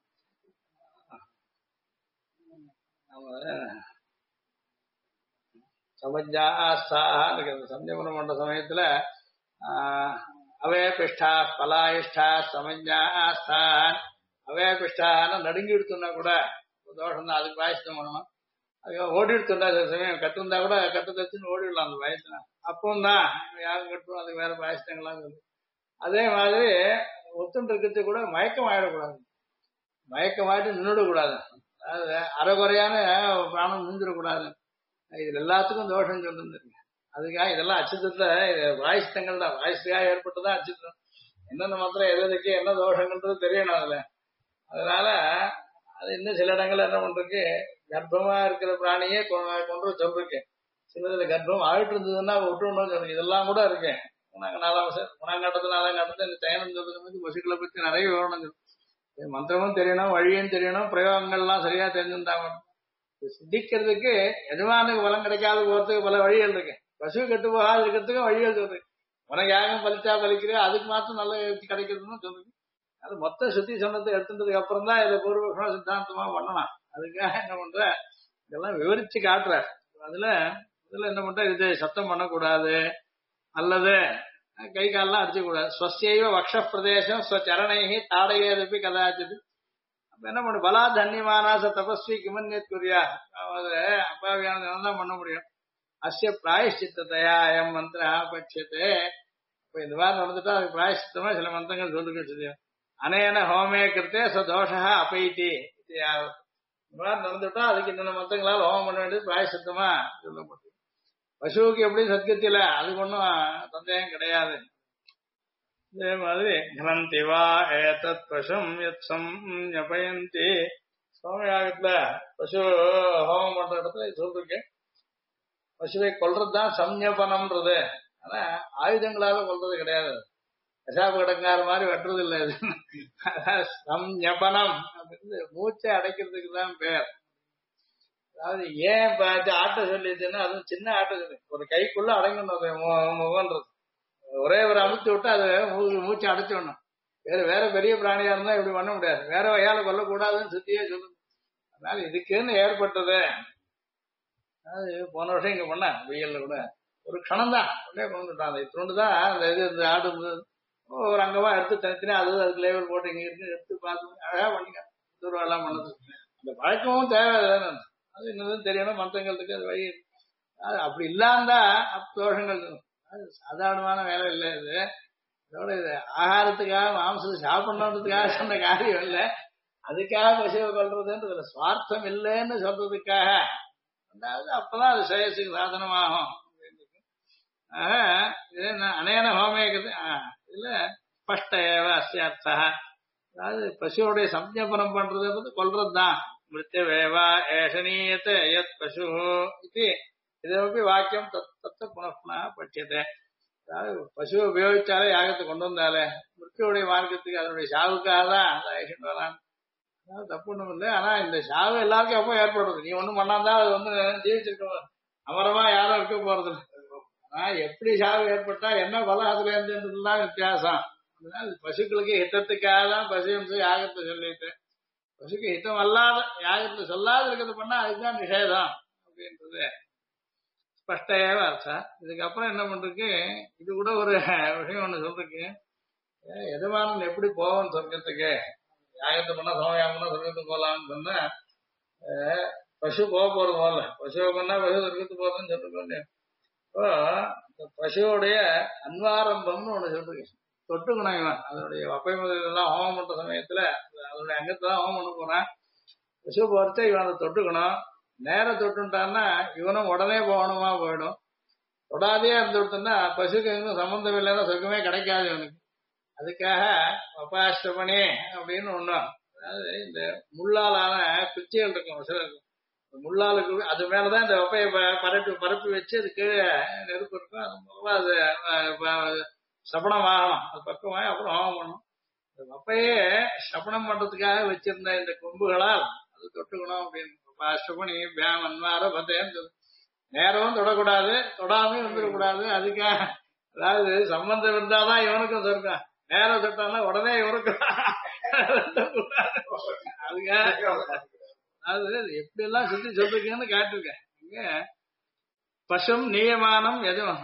சமஜாஸ்தான் சம்யமனம் பண்ற சமயத்துல அவே பிஷ்டா பலாயிஷ்டா சமஜாஸ்தான் அவே பிஷ்டான்னு நடுங்கி எடுத்துனா கூட தோஷம் தான். அதுக்கு பாயசம் பண்ணணும். அதுக்காக ஓடி எடுத்துட்டா சில சமயம் கட்டுந்தா கூட கட்டு தச்சுன்னு ஓடிடலாம் அந்த பாயசம். அப்பவும் தான் யாரும் கட்டும் அதுக்கு வேற பாயசங்கள்லாம் சொல்லு. அதே மாதிரி ஒத்துண்டு இருக்கிறது கூட மயக்கம் ஆயிடக்கூடாது. மயக்கமாயிட்டு நின்றுடக்கூடாது. அதாவது அரைகுறையான பிராணம் நின்றுடக்கூடாது. இதுல எல்லாத்துக்கும் தோஷம் சொல்லிருக்கு. அதுக்காக இதெல்லாம் அச்சுத்தத்தை வாயிஸ்தங்கள் தான். வாயிஸ்தியாக ஏற்பட்டுதான் அச்சுத்தம். என்னென்ன மாத்திரம் எதுக்கு என்ன தோஷங்கள்ன்றது தெரியணும் அதுல. அதனால அது இன்னும் சில இடங்கள்ல என்ன பண்றதுக்கு கர்ப்பமா இருக்கிற பிராணியே கொண்டு சொல்றேன். சிலதுல கர்ப்பம் ஆகிட்டு இருந்ததுன்னா விட்டுணும் சொல்றேன். இதெல்லாம் கூட இருக்கேன். நாங்க 4ஆம் கட்டத்துல இந்த சயனம் சொல்றது பசுக்களை பத்தி நிறைய விவரணம். மந்திரமும் தெரியணும், வழியும் தெரியணும், பிரயோகங்கள்லாம் சரியா தெரிஞ்சுட்டாங்க. சித்திக்கிறதுக்கு எஜமானுக்கு பலம் கிடைக்காத போறதுக்கு பல வழிகள் இருக்கு. பசு கெட்டு போகாது இருக்கிறதுக்கும் வழிகள் சொல்றேன். உனக்கு யாகம் பலிச்சா பலிக்கிறே அதுக்கு மாத்திரம் நல்ல கிடைக்கிறதுன்னு சொல்றேன். அது மொத்த சுத்தி சொன்னதை எடுத்துட்டதுக்கு அப்புறம் தான் இதை பூர்வ சித்தாந்தமா பண்ணலாம். அதுக்காக என்ன பண்ற இதெல்லாம் விவரிச்சு காட்டுற. அதுல இதுல என்ன பண்ற இது சத்தம் பண்ணக்கூடாது அல்லது கை காலெல்லாம் அடிச்சக்கூடாது. ஸ்வஸ்யைவ வக்ஷ பிரதேசம் ஸ்வச்சரணைகி தாடையேதப்பி கதாச்சிது. என்ன பண்ண பலா தன்யமானாச தபஸ்வி கிமன்யத் குறியா அப்பாவியான தான் பண்ண முடியும். அஸ்ய பிராயஷ்சித்ததையா அயம் மந்திர பட்சத்தே. இப்ப இந்த மாதிரி நடந்துட்டா அதுக்கு பிராயஷ்சித்தமா சில மந்திரங்கள் சொல்லிருக்கு. அனேன ஹோமே கிருத்தே சதோஷா அபைத்தி. இந்த மாதிரி நடந்துட்டா அதுக்கு இந்த மந்திரங்களால் ஹோமம் பண்ண வேண்டியது பிராயஷ்சித்தமா சொல்லப்பட்டது. பசுவுக்கு எப்படி சத்கத்தில அதுக்கு ஒன்றும் சந்தேகம் கிடையாது. இதே மாதிரி கனந்தி வா ஏதத் பசும் யத் சம்ஞபயந்தி. சோமயாகத்துல பசு ஹோமம் பண்ற இடத்துல இது சொல்றேன். பசுவை கொல்றதுதான் சம்ஞபனம்ன்றது. ஆனா ஆயுதங்களால கொல்றது கிடையாது. கசாப்பு கடங்கார மாதிரி வெட்டுறது இல்லை. இது சம்ஞபனம் அப்படின்னு மூச்சை அடைக்கிறதுக்கு தான் பேர். அதாவது ஏன் ஆட்ட சொல்லிச்சுன்னா அதுவும் சின்ன ஆட்ட சொல்லி ஒரு கைக்குள்ள அடங்கணும் முகன்றது. ஒரே ஒரு அமுத்தி விட்டு அது மூச்சை அடைச்சிடணும். வேற பெரிய பிராணியா இருந்தா இப்படி பண்ண முடியாது. வேற வகையால கொல்லக்கூடாதுன்னு சுத்தியே சொல்லணும். அதனால இதுக்குன்னு ஏற்பட்டது. அதாவது போன வருஷம் இங்க பண்ண வெயில்ல கூட ஒரு க்ஷணம் தான் அப்படியே கொண்டுட்டான். அந்த இத்தோண்டு தான் அந்த இது இந்த ஆடு ஒரு அங்கமா எடுத்து தனித்தனே அதுக்கு லேபிள் போட்டு இங்க இருக்கு எடுத்து பார்த்து அழகா பண்ணிக்க. தூரம் எல்லாம் பண்ணது அந்த பழக்கமும் தேவை. அது என்னதுன்னு தெரியணும். மந்திரங்களுக்கு அது வழி அது அப்படி இல்லாந்தா தோஷங்கள். அது சாதாரணமான வேலை இல்லை. இது இதோட இது ஆகாரத்துக்காக மாம்சத்தை சாப்பிடணுன்றதுக்காக சொன்ன காரியம் இல்லை. அதுக்காக பசுவை கொள்றதுன்றது சுவார்த்தம் இல்லைன்னு சொல்றதுக்காக. அதாவது அப்பதான் அது சேயசுக்கு சாதனமாகும். அனேன ஹோமேக்குது இதுல ஸ்பஷ்ட ஏவ அஸ்யார்த்தா. அதாவது பசுவோடைய சம்ஞாபனம் பண்றது கொல்றதுதான். மிருத்யவேவா ஏஷனீயத்தை யத் பசு இது இதப்பி வாக்கியம் தத்த புனః பட்சியத்தை. அதாவது பசுவை உபயோகிச்சாலே யாகத்தை கொண்டு வந்தாலே மிருத்தியுடைய மார்க்கத்துக்கு அதனுடைய சாவுக்காக தான் ஆக்ஷன் வரலாம். அதாவது தப்பு ஒண்ணும் இல்லை. ஆனா இந்த சாவு எல்லாருக்கும் எப்போ ஏற்படுறது? நீ ஒண்ணும் பண்ணாதான் அது வந்து ஜீவிச்சிருக்க அமரமா யாரும் இருக்க போறது. ஆனா எப்படி சாவு ஏற்பட்டா என்ன பலம் அதுல இருந்துதான் வித்தியாசம். அதனால பசுக்களுக்கு ஹிதத்துக்காக தான் பசு யாகத்தை சொல்லிட்டு பசுக்கு ஹிதம் அல்லாத யாகத்தை சொல்லாத இருக்கிறது பண்ணா அதுதான் நிஷேதம் அப்படின்றது ஸ்பஷ்டையாவ அர்த்தம். இதுக்கப்புறம் என்ன பண்றதுக்கு இது கூட ஒரு விஷயம் ஒண்ணு சொல்றதுக்கு எஜமானன் எப்படி போவோம் சொர்க்கத்துக்கு. யாகத்தை பண்ணா சோமயாகம் பண்ணா சொர்க்கத்துக்கு போகலாம்னு சொன்னா பசு போறது போல பசுவை பண்ணா பசு சொர்க்கத்துக்கு போறதுன்னு சொல்லிருக்கோம். இப்போ பசுவோடைய அன்வாரம்பம்னு ஒண்ணு சொல்றேன். தொட்டுக்கணும் இவன் அதனுடைய வப்பை முதலாம் ஹோமம் பண்ற சமயத்துல அதனுடைய அங்கத்தான் ஹோமம் பண்ண போறான். பசு போறத இவன் அதை தொட்டுக்கணும். நேரம் தொட்டுட்டான்னா இவனும் உடனே போகணுமா போயிடும். தொடாதே இருந்து விட்டோம்னா பசுக்கு எதுவும் சம்பந்தம் இல்லைன்னா சொர்க்கமே கிடைக்காது இவனுக்கு. அதுக்காக வப்பாஷ்டமணி அப்படின்னு ஒண்ணும். அதாவது இந்த முள்ளாலான குச்சிகள் இருக்கும் சிலருக்கு. முள்ளாலுக்கு அது மேலதான் இந்த வெப்பையை பரப்பி வச்சு அது கீழே நெருப்பு இருக்கும். அது மூலமா அது சபனம் ஆகணும். அது பக்கமாக அப்புறம் ஹோமம் பண்ணணும். இந்த வெப்பையே சபனம் பண்றதுக்காக வச்சிருந்த இந்த கொம்புகளால் அது தொட்டுக்கணும் அப்படின்னு அஷ்டமணி பேமன்மார பத்தேன்னு நேரமும் தொடக்கூடாது தொடாமையும் வந்துடக்கூடாது. அதுக்காக அதாவது சம்பந்தம் இருந்தாதான் இவனுக்கும் சொர்க்கம். நேரம் தொட்டானா உடனே இவனுக்கும் அதுக்காக அது எப்படி எல்லாம் சுத்தி சொல்றீங்கன்னு காட்டிருக்கேன். இங்க பசும் நியமானம்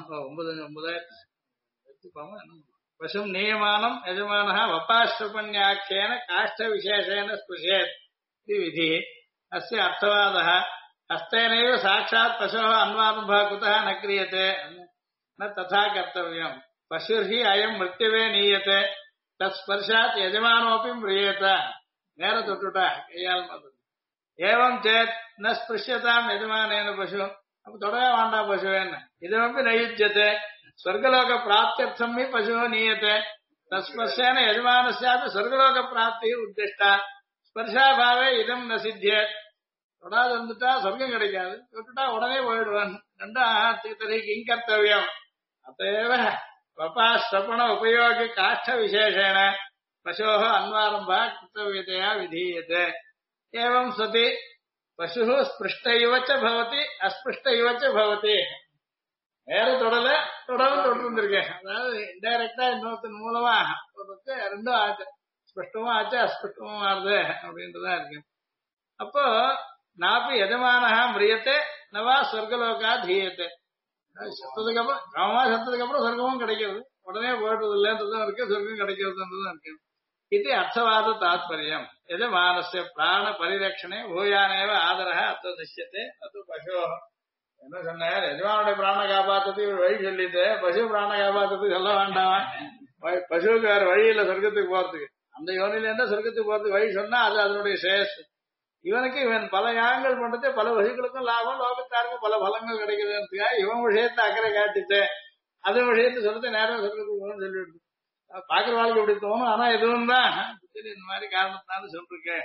பசும் நியமானம் யஜமான வப்பாஷ்டபன்யாக்கியன காஷ்ட விசேஷேன ஸ்புஷேத் விதி அஸ்ய அர்த்தவாதः ஹஸ்தேனைவ சாட்சாத் பசோः அன்வாரம்பः குதः ந क्रियते न तथा कर्तव्यम् पशुर्हि अयम् मृत्युवे नीयते तत्स्पर्शात् यजमानोऽपि म्रियेत நேர தொட்டுட்டா கையால் மாத்தது. ஏவம் சேத் ந ஸ்பிருஷ்யதாம் யஜமானேன பசு அப்ப தொடவே வேண்டாம் பசுவேன்னு இதமப்பி நயுஜ்யத்தை ஸ்வர்கலோக பிராப்தியர்த்தம் பசு நீயத்தை தஸ்பர்ஷேன யஜமானஸ்யாபி ஸ்வர்கலோக பிராப்தி உத்திஷ்டா ஸ்பர்ஷாபாவே இதம் ந சித்தியேத். தொடாது வந்துட்டா சொர்க்கம் கிடைக்காது. தொட்டுட்டா உடனே போயிடுவான். ரெண்டும் கிங் கர்த்தவியம். அத்தேவ வபாஸ்ரபண உபயோகி காஷ்ட விசேஷேன பசோः அன்வாரம்பः கர்த்தவியதையா விதீயते. एवं सति पशु स्पृष्ट इव च भवति अस्पृष्ट इव च भवति. வேற தொடல தொடர்ந்து தொட்டிருந்திருக்கேன். அதாவது இன்டைரக்டா இன்னொருத்தன் மூலமா ரெண்டும் ஆச்சு. ஸ்பஷ்டமும் ஆச்சு அஸ்பஷ்டமும் ஆறுது அப்படின்றதா இருக்கு. அப்போ நாப்பி எஜமானஹா மிரியத்தை நவா சொர்க்கலோகா தீயத்தை. சத்ததுக்கு அப்புறம் கவனமா சத்ததுக்கு அப்புறம் சொர்க்கமும் கிடைக்கிறது. உடனே போயிடுறது இல்லைன்றதும் இருக்கு. சொர்க்கம் கிடைக்கிறதுன்றதும் இருக்கு. இது அர்த்தவாத தாத்பரியம் எஜமானஸ்ய பிராண பரிரட்சணே பூயானேவ ஆதரக அர்த்த நிச்சயத்தை அது பசோ. என்ன சொன்னார், எஜமானுடைய பிராண காப்பாத்துறதுக்கு இவர் வழி சொல்லிட்டு பசு பிராண காப்பாத்துறதுக்கு சொல்ல வேண்டாமா? பசுவுக்கு வேற வழி இல்ல சொர்க்கத்துக்கு போறதுக்கு. அந்த யோனில இருந்தா சொர்க்கத்துக்கு போறதுக்கு வழி சொன்னா அது அதனுடைய சேஷ். இவனுக்கு இவன் பல யாகங்கள் பண்றது பல வழிகளுக்கும் லாபம், லோகத்தாருக்கும் பல பலங்கள் கிடைக்குதுன்றதுக்காக இவன் விஷயத்தை அக்கறை காட்டிட்டு அது விஷயத்தை சொல்லிட்டு நேரம் சொர்க்கத்துக்கு போகணும்னு சொல்லிவிடுது. பாக்குற வாழ்க்கை இப்படி தோணும். ஆனா எதுவும் தான் இந்த மாதிரி காரணத்தினால சொல்லிருக்கேன்.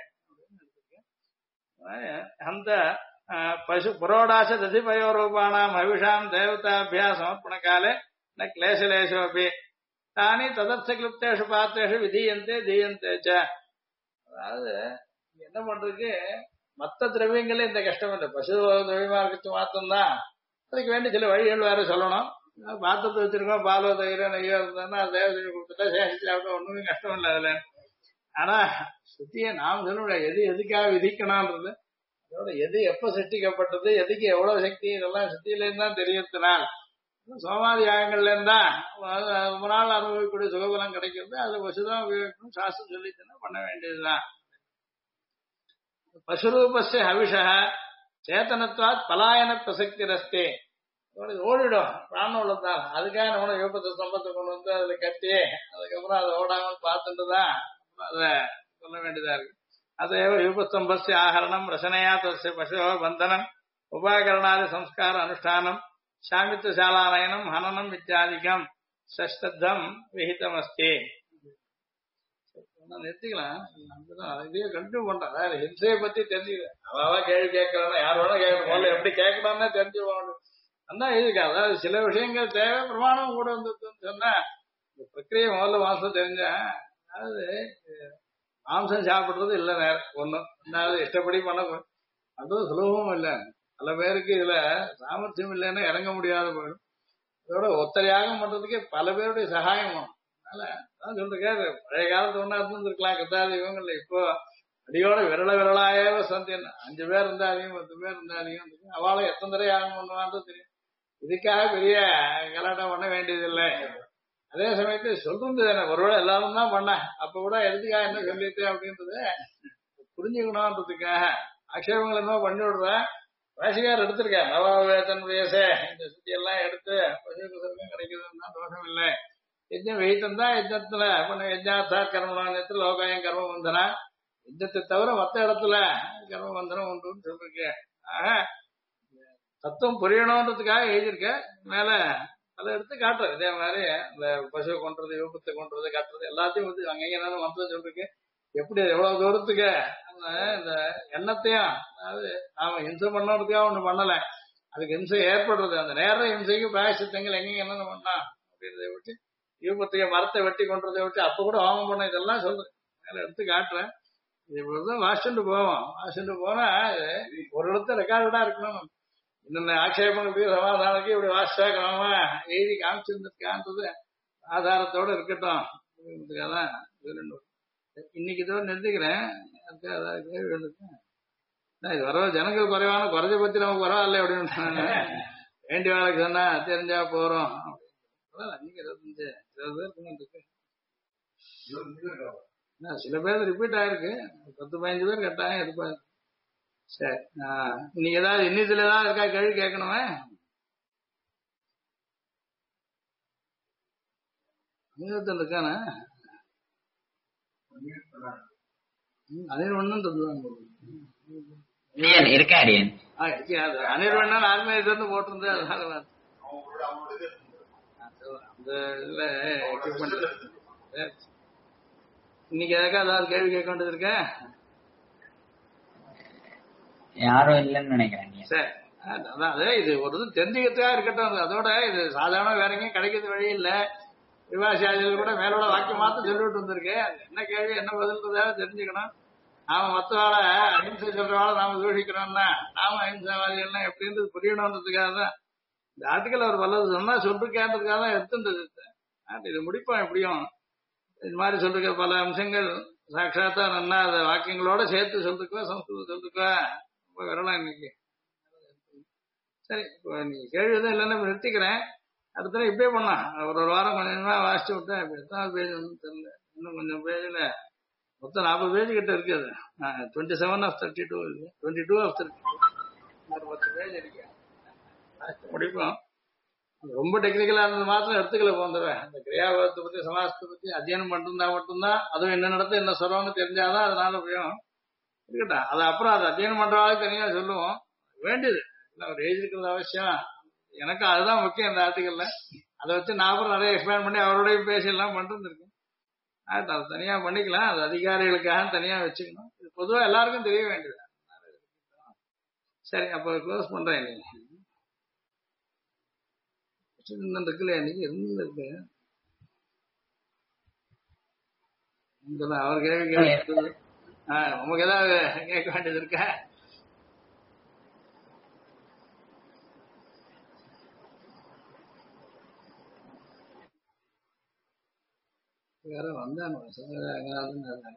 அந்த பசு புரோடாச ததிபயோரூபானாம் அவிஷாம் தேவதாபியா சமர்ப்பண காலே ந கிளேசலேஷோபி தானி ததர்த்த கிளிப்தேஷு பாத்திரேஷு விதீயந்தே தீயந்தேச்ச. அதாவது என்ன பண்றதுக்கு மத்த திரவியங்களே இந்த கஷ்டம் இல்லை. பசு திரவியமா இருக்கிறது மாத்தம்தான். அதுக்கு வேண்டி சில வழிகள் வேற சொல்லணும். பாத்திரத்தை வச்சிருக்கோம், பாலோ தயிரோ நெய்யோ இருந்ததுன்னா தேவதை கொடுத்துட்டா சேஷிச்சு ஒண்ணுமே கஷ்டம் இல்லை அதுல. ஆனா சுத்திய நாம் சொல்ல முடியாது எது எதுக்காக விதிக்கணும்ன்றது. அதோட எது எப்ப சிருஷ்டிக்கப்பட்டது, எதுக்கு எவ்வளவு சக்தி, இதெல்லாம் சுத்தியில இருந்தா தெரியறதுனால் சோமாதி யாகங்கள்ல இருந்தா ரொம்ப நாள் அனுபவிக்கக்கூடிய சுகபலம் கிடைக்கிறது. அது பசுதான் உபயோகிக்கணும். சாஸ்திரம் சொல்லிச்சுன்னா பண்ண வேண்டியதுதான். பசுரூபஸ்ய ஹவிஷா சேத்தனத்வாத் பலாயன பிரசக்தி ரஸ்தே. ஓடிடும் பிராணம் உள்ளதான். அதுக்காக நம்ம விபத்து சம்பத்தை கொண்டு வந்து அதுல கட்டி அதுக்கப்புறம் அதை ஓடாமல் பார்த்துட்டுதான் அத சொல்ல வேண்டியதா இருக்கு. அதேவ விபஸ்தம்பஸ்ய ஆகரணம் ரசனையா தஸ்ய பசோ பந்தனம் உபாகரணாதி சம்ஸ்கார அனுஷ்டானம் சாமித்த சாலானயனம் ஹனனம் இத்தியாதிகம் சஷ்டத்தம் விஹிதம் அஸ்தி. நிறுத்திக்கலாம். இதையே கண்டினியூ பண்றேன். அதாவது ஹிம்சையை பத்தி தெரிஞ்சுக்கிறேன். அதான் கேள்வி கேட்கறேன்னா யார் வேணா கேட்கணும். எப்படி கேட்கலாம்னா தெரிஞ்சு போகணும். அதான் இதுக்கு அதாவது சில விஷயங்கள் தேவை. பிரமாணம் கூட வந்துன்னு சொன்னா இந்த பிரக்கிரியை முதல்ல மாசம் தெரிஞ்சேன். அதாவது மாம்சம் சாப்பிடுறது இல்லை நேரம் ஒண்ணு. ரெண்டாவது இஷ்டப்படி பண்ண அதுவும் சுலபமும் இல்லை. பல பேருக்கு இதுல சாமர்த்தியம் இல்லைன்னா இறங்க முடியாத போயிடும். இதோட ஒத்தரை யாகம் பண்றதுக்கே பல பேருடைய சகாயம் வேணும். அதனால அதான் சொல்றேன், பழைய காலத்து ஒன்னா இருந்திருக்கலாம் கிருத்தாதி யுகங்கள்ல. இப்போ அடியோட விரலாயே சந்தியன் 5 பேர் இருந்தா அதிகம், 10 பேர் இருந்தா அதிகம். அவளை எத்தனை தடவை யாகம் பண்ணுவான்னு தெரியும். இதுக்காக பெரிய கலாட்டம் பண்ண வேண்டியதில்லை. அதே சமயத்துல சொல்றது தானே, ஒருவேளை எல்லாரும் தான் பண்ண அப்ப கூட எதுக்காக என்ன சொல்லிட்டு அப்படின்றத புரிஞ்சுக்கணும்ன்றதுக்காக ஆட்சேபங்கள் என்ன பண்ணி விடுறேன். வாசிகார் எடுத்திருக்கேன் நவாவேதனுடைய இந்த சுத்தி எல்லாம் எடுத்து பசுக்கும் கிடைக்குதுன்னா தோஷம் இல்லை. யஜ்ஞம் வெயிட்டம் தான் யஜ்ஞத்துல பண்ண யஜ்ஞார்த்தா கர்மத்துல லோகாயம் கர்ம வந்தனா யஜ்ஞத்தை தவிர மற்ற இடத்துல கர்ம வந்தனம் உண்டுன்னு சொல்லிருக்கேன். ஆக தத்துவம் புரியணும்ன்றதுக்காக எழுதியிருக்க. மேல அதை எடுத்து காட்டுறேன். இதே மாதிரி இந்த பசுவை கொன்றது விபத்தை கொன்றது காட்டுறது எல்லாத்தையும் வந்து அங்கங்க மந்திரம் சொல்லிருக்கு. எப்படி எவ்வளவு தூரத்துக்கு இந்த எண்ணத்தையும் அதாவது நாம ஹிம்சை பண்ணதுக்காக ஒண்ணு பண்ணல, அதுக்கு ஹிம்சை ஏற்படுறது. அந்த நேர ஹிம்சைக்கு பிராயசித்தங்கள் எங்க என்னென்ன பண்ணா அப்படின்றத விட்டு விபத்துக்கு மரத்தை வெட்டி கொன்றதை விட்டு அப்ப கூட ஹோமம் பண்ண இதெல்லாம் சொல்றேன். மேல எடுத்து காட்டுறேன். இப்படிதான் வாசிச்சுட்டு போவோம். வாசிச்சுட்டு போனா ஒரு இடத்துல ரெக்கார்டா இருக்கணும். இன்னொன்னு ஆட்சேபம் சமாதானக்கு இப்படி வாசிச்சா கிரமமா எழுதி காமிச்சிருந்திருக்கான்றது ஆதாரத்தோட இருக்கட்டும். இன்னைக்கு இதோட நிறுத்திக்கிறேன். கேள்வி இது வர ஜனங்கள் குறைவான குறைஞ்ச பத்தி நமக்கு பரவாயில்ல அப்படின்னு வேண்டிய வேலைக்கு சொன்னா தெரிஞ்சா போறோம். அன்னைக்கு 25 இருக்கு. சில பேர் ரிப்பீட் ஆயிருக்கு. 10-15 பேர் கட்டாயம் இருப்பாரு. சரி, இன்னைக்கு ஏதாவது இன்னித்துல ஏதாவது இருக்கா கேள்வி கேட்கணுமே? அமிர்தத்தில் இருக்கானே அனிர்வண்ணன் இருக்கா அடியன் அனிர்வண்ணன் ஆர்மேஜர்னு போட்டிருந்து அதனால அந்த இதுல இன்னைக்கு எதுக்கா ஏதாவது கேள்வி கேட்க வேண்டியது இருக்க? யாரும் இல்லைன்னு நினைக்கிறேன். சரி, அதாவது இது ஒரு தெரிஞ்சுக்கிறதுக்காக இருக்கட்டும். அதோட இது சாதாரண வேற எங்கேயும் கிடைக்கிறது வழி இல்லை. விவாசியாதிகள் கூட மேலோட வாக்கியம் மாத்த சொல்லிட்டு வந்திருக்கு. என்ன கேள்வி என்ன பதில்றதாக தெரிஞ்சுக்கணும். நாம மற்றவாழ அஹிம்சை சொல்றவாழ நாம தூஷிக்கிறோம்னா நாம அஹிம்சாவாதிகள்லாம் எப்படின்றது புரியணுன்றதுக்காக தான் இந்த ஆர்டிக்கல் அவர் வல்லது சொன்னா சொல்லிருக்கேன்றதுக்காக தான் எடுத்துன்றது. இது முடிப்போம். எப்படியும் இது மாதிரி சொல்லிருக்க பல அம்சங்கள் சாட்சாத்தா நல்லா அந்த வாக்கியங்களோட சேர்த்து சொல்லிருக்கா சம்ஸ்கிருதம் சொல்லிருக்கா ரொம்ப விரலாம் இன்னைக்கு. சரி, இப்போ நீ கேள்வி எதுவும் இல்லைன்னா நிறுத்திக்கிறேன். அடுத்த இப்படியே பண்ணலாம். ஒரு வாரம் கொஞ்சம் வாசிச்சு விட்டேன். இப்ப எத்தனாவது பேஜ் வந்து தெரியல. இன்னும் கொஞ்சம் பேஜ்ல மொத்தம் 40 பேஜ் கிட்ட இருக்குது. 27 of 32 இருக்கு, 22 of 32. ஒரு 10 பேஜ் இருக்கு முடிப்போம். ரொம்ப டெக்னிக்கலா இருந்தது மாத்திரம் எடுத்துக்கல போந்துருவேன். இந்த கிரியாபதத்தை பத்தி சமாசத்தை பத்தி அத்தியனம் பண்ணிருந்தா மட்டும்தான், அதுவும் என்ன நடத்த என்ன சொல்றோம்னு தெரிஞ்சாதான் அதனால உபயோகம் இருக்கட்டும். அது அப்புறம் அது அத்தியனம் பண்றவாளுக்கு தனியா சொல்லுவோம். வேண்டியது இல்ல, ஒரு ஏஜ் இருக்கிறது அவசியம். எனக்கு அதுதான் முக்கியம் இந்த ஆர்டிகல்ல. அதை வச்சு நான் அப்புறம் நிறைய எக்ஸ்பிளைன் பண்ணி அவரோடய பேசி எல்லாம் பண்ணிட்டு இருக்கேன். அது தனியா பண்ணிக்கலாம், அது அதிகாரிகளுக்காக தனியா வச்சுக்கணும். இது பொதுவா எல்லாருக்கும் தெரிய வேண்டியது. சரி, அப்ப க்ளோஸ் பண்றேன். இன்னைக்கு இருக்குல்ல, இன்னைக்கு இருந்திருக்கு. அவர் கேட்க உங்களுக்கு ஏதாவது கேட்க வேண்டியது இருக்கா? வேற வந்தானு